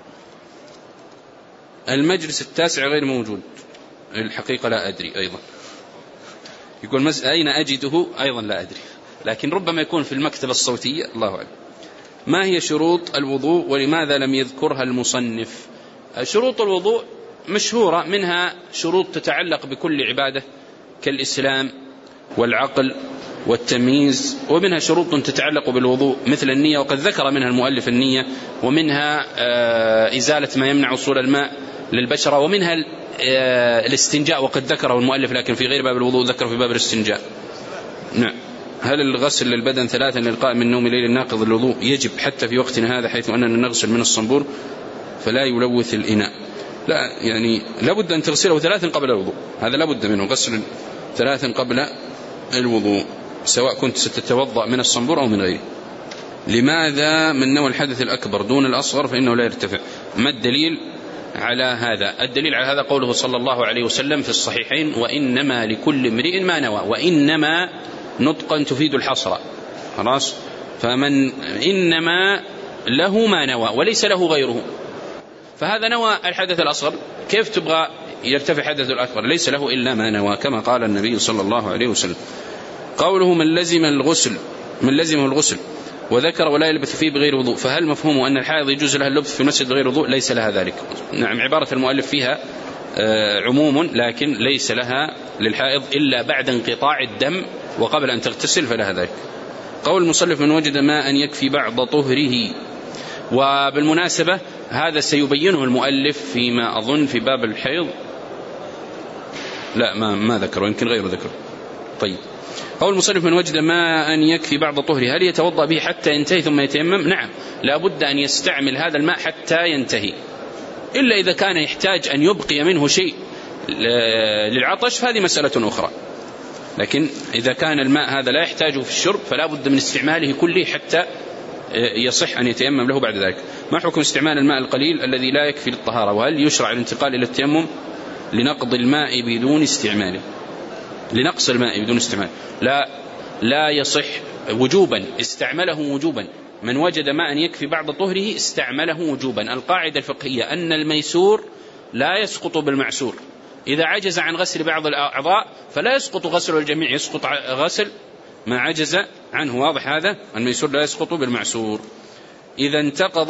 المجلس التاسع غير موجود، الحقيقة لا أدري أيضا. يقول أين أجده؟ أيضا لا أدري، لكن ربما يكون في المكتبة الصوتية، الله أعلم. ما هي شروط الوضوء ولماذا لم يذكرها المصنف؟ شروط الوضوء مشهورة، منها شروط تتعلق بكل عبادة كالإسلام والعقل والتمييز، ومنها شروط تتعلق بالوضوء مثل النية، وقد ذكر منها المؤلف النية، ومنها إزالة ما يمنع وصول الماء للبشرة، ومنها الاستنجاء وقد ذكره المؤلف لكن في غير باب الوضوء، ذكره في باب الاستنجاء. نعم. هل الغسل للبدن 3 للقائم من نوم ليل الناقض الوضوء؟ يجب حتى في وقتنا هذا، حيث أننا نغسل من الصنبور فلا يلوث الإناء. لا يعني لابد أن تغسله 3 قبل الوضوء، هذا لابد منه، غسل 3 قبل الوضوء، سواء كنت ستتوضأ من الصنبور أو من غيره. لماذا من نوى الحدث الأكبر دون الأصغر فإنه لا يرتفع؟ ما الدليل على هذا؟ الدليل على هذا قوله صلى الله عليه وسلم في الصحيحين: وإنما لكل امرئ ما نوى. وإنما نطقا تفيد الحصر، خلاص، فمن إنما له ما نوى وليس له غيره، فهذا نوى الحدث الأصغر، كيف تبغى يرتفع حدث الأكبر؟ ليس له إلا ما نوى، كما قال النبي صلى الله عليه وسلم. قوله من لزمه الغسل وذكر ولا يلبث فيه بغير وضوء، فهل مفهوم أن الحائض يجوز لها اللبث في المسجد بغير وضوء؟ ليس لها ذلك. نعم، عبارة المؤلف فيها عموم، لكن ليس لها للحائض إلا بعد انقطاع الدم وقبل أن تغتسل فلها ذلك. قول المصنف من وجد ماء يكفي بعض طهره، وبالمناسبة هذا سيبينه المؤلف فيما أظن في باب الحيض، لا ما ذكره، يمكن غيره ذكره. طيب، قول المصنف من وجد ماء يكفي بعض طهره، هل يتوضأ به حتى ينتهي ثم يتيمم؟ نعم، لا بد أن يستعمل هذا الماء حتى ينتهي، إلا إذا كان يحتاج أن يبقي منه شيء للعطش فهذه مسألة أخرى، لكن إذا كان الماء هذا لا يحتاجه في الشرب فلا بد من استعماله كله حتى يصح أن يتيمم له بعد ذلك. ما حكم استعمال الماء القليل الذي لا يكفي للطهارة؟ وهل يشرع الانتقال إلى التيمم لنقض الماء بدون استعماله؟ لنقص الماء بدون استعمال لا يصح وجوبا، استعمله وجوبا. من وجد ماء يكفي بعض طهره استعمله وجوبا. القاعدة الفقهية أن الميسور لا يسقط بالمعسور، إذا عجز عن غسل بعض الأعضاء فلا يسقط غسل الجميع، يسقط غسل ما عجز عنه. واضح هذا؟ الميسور لا يسقط بالمعسور. إذا انتقض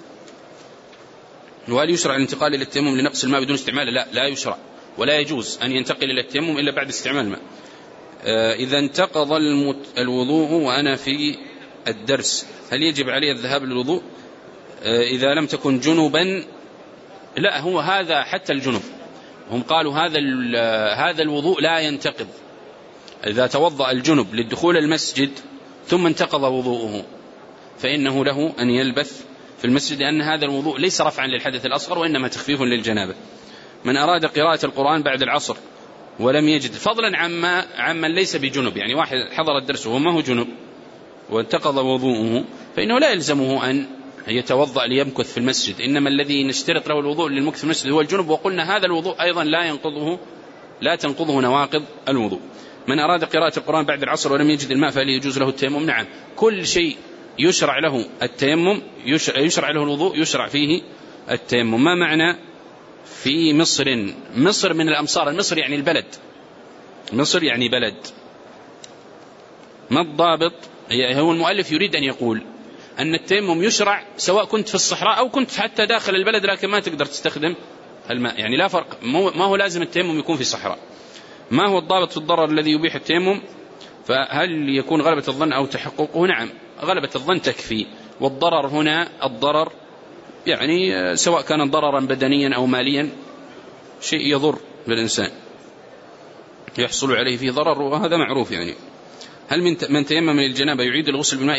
وهل يشرع الانتقال إلى التيمم لنقص الماء بدون استعمال؟ لا يشرع، ولا يجوز أن ينتقل إلى التيمم إلا بعد استعمال الماء. إذا انتقض الوضوء وأنا في الدرس، هل يجب علي الذهاب للوضوء إذا لم تكن جنبا؟ لا، هو هذا حتى الجنب، هم قالوا هذا الوضوء لا ينتقض. إذا توضأ الجنب للدخول المسجد ثم انتقض وضوءه فإنه له أن يلبث في المسجد، لأن هذا الوضوء ليس رفعا للحدث الأصغر وإنما تخفيف للجنابة. من أراد قراءة القرآن بعد العصر ولم يجد، فضلا عمن ليس بجنب، يعني واحد حضر الدرس وهو ما هو جنب وانتقض وضوءه، فإنه لا يلزمه أن يتوضأ ليمكث في المسجد، إنما الذي نشترط له الوضوء للمكث في المسجد هو الجنب، وقلنا هذا الوضوء أيضا لا تنقضه نواقض الوضوء. من أراد قراءة القرآن بعد العصر ولم يجد الماء فهل يجوز له التيمم؟ نعم، كل شيء يشرع له التيمم يشرع له الوضوء يشرع فيه التيمم. ما معنى في مصر من الأمصار؟ المصر يعني البلد، مصر يعني بلد. ما الضابط؟ هو المؤلف يريد أن يقول أن التيمم يشرع سواء كنت في الصحراء أو كنت حتى داخل البلد لكن ما تقدر تستخدم الماء، يعني لا فرق، ما هو لازم التيمم يكون في الصحراء. ما هو الضابط في الضرر الذي يبيح التيمم؟ فهل يكون غلبة الظن أو تحققه؟ نعم، غلبة الظن تكفي. والضرر هنا الضرر يعني سواء كان ضررا بدنيا أو ماليا، شيء يضر بالإنسان يحصل عليه فيه ضرر، وهذا معروف. يعني هل من تيمم للجنابة يعيد الغسل بالماء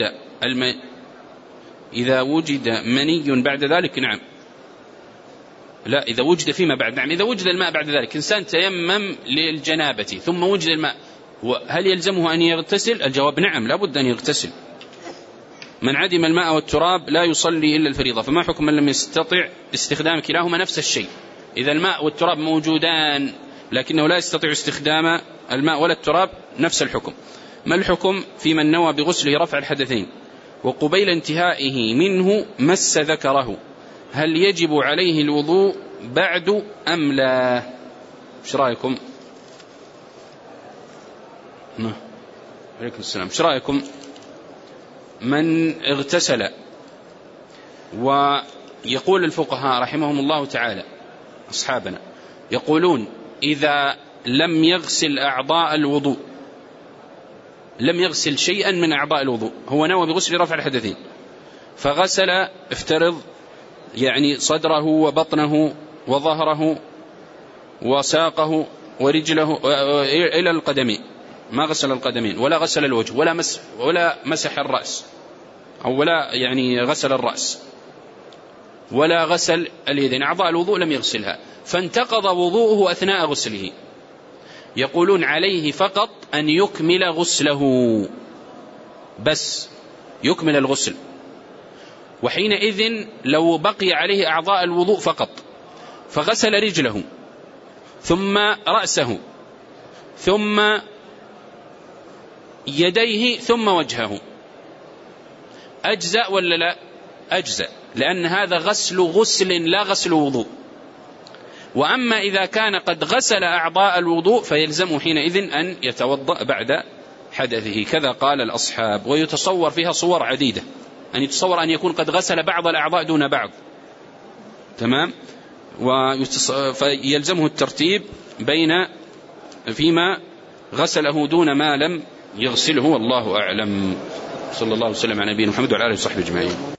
إذا وجد مني بعد ذلك؟ نعم. لا، إذا وجد فيما بعد. نعم، إذا وجد الماء بعد ذلك. إنسان تيمم للجنابة ثم وجد الماء، هل يلزمه أن يغتسل؟ الجواب نعم، لا بد أن يغتسل. من عدم الماء والتراب لا يصلي إلا الفريضة. فما حكم من لم يستطع استخدام كلاهما؟ نفس الشيء. إذا الماء والتراب موجودان لكنه لا يستطيع استخدام الماء ولا التراب، نفس الحكم. ما الحكم في من نوى بغسله رفع الحدثين وقبيل انتهائه منه مس ذكره؟ هل يجب عليه الوضوء بعد أم لا؟ ايش رأيكم؟ عليكم السلام. ايش رأيكم من اغتسل ويقول الفقهاء رحمهم الله تعالى أصحابنا يقولون إذا لم يغسل أعضاء الوضوء، لم يغسل شيئا من أعضاء الوضوء، هو نوى بغسل رفع الحدثين فغسل افترض يعني صدره وبطنه وظهره وساقه ورجله إلى القدمين، ما غسل القدمين ولا غسل الوجه ولا مسح الرأس أو ولا يعني غسل الرأس ولا غسل اليدين، أعضاء الوضوء لم يغسلها، فانتقض وضوءه أثناء غسله. يقولون عليه فقط أن يكمل غسله، بس يكمل الغسل. وحينئذ لو بقي عليه أعضاء الوضوء فقط فغسل رجله ثم رأسه ثم يديه ثم وجهه، أجزأ ولا لا؟ أجزأ، لأن هذا غسل لا غسل وضوء. وأما إذا كان قد غسل أعضاء الوضوء فيلزم حينئذ أن يتوضأ بعد حدثه، كذا قال الأصحاب. ويتصور فيها صور عديدة، أن يتصور أن يكون قد غسل بعض الأعضاء دون بعض، تمام، فيلزمه الترتيب بين فيما غسله دون ما لم يغسله، والله أعلم. صلى الله وسلم على نبينا محمد وعلى آله وصحبه أجمعين.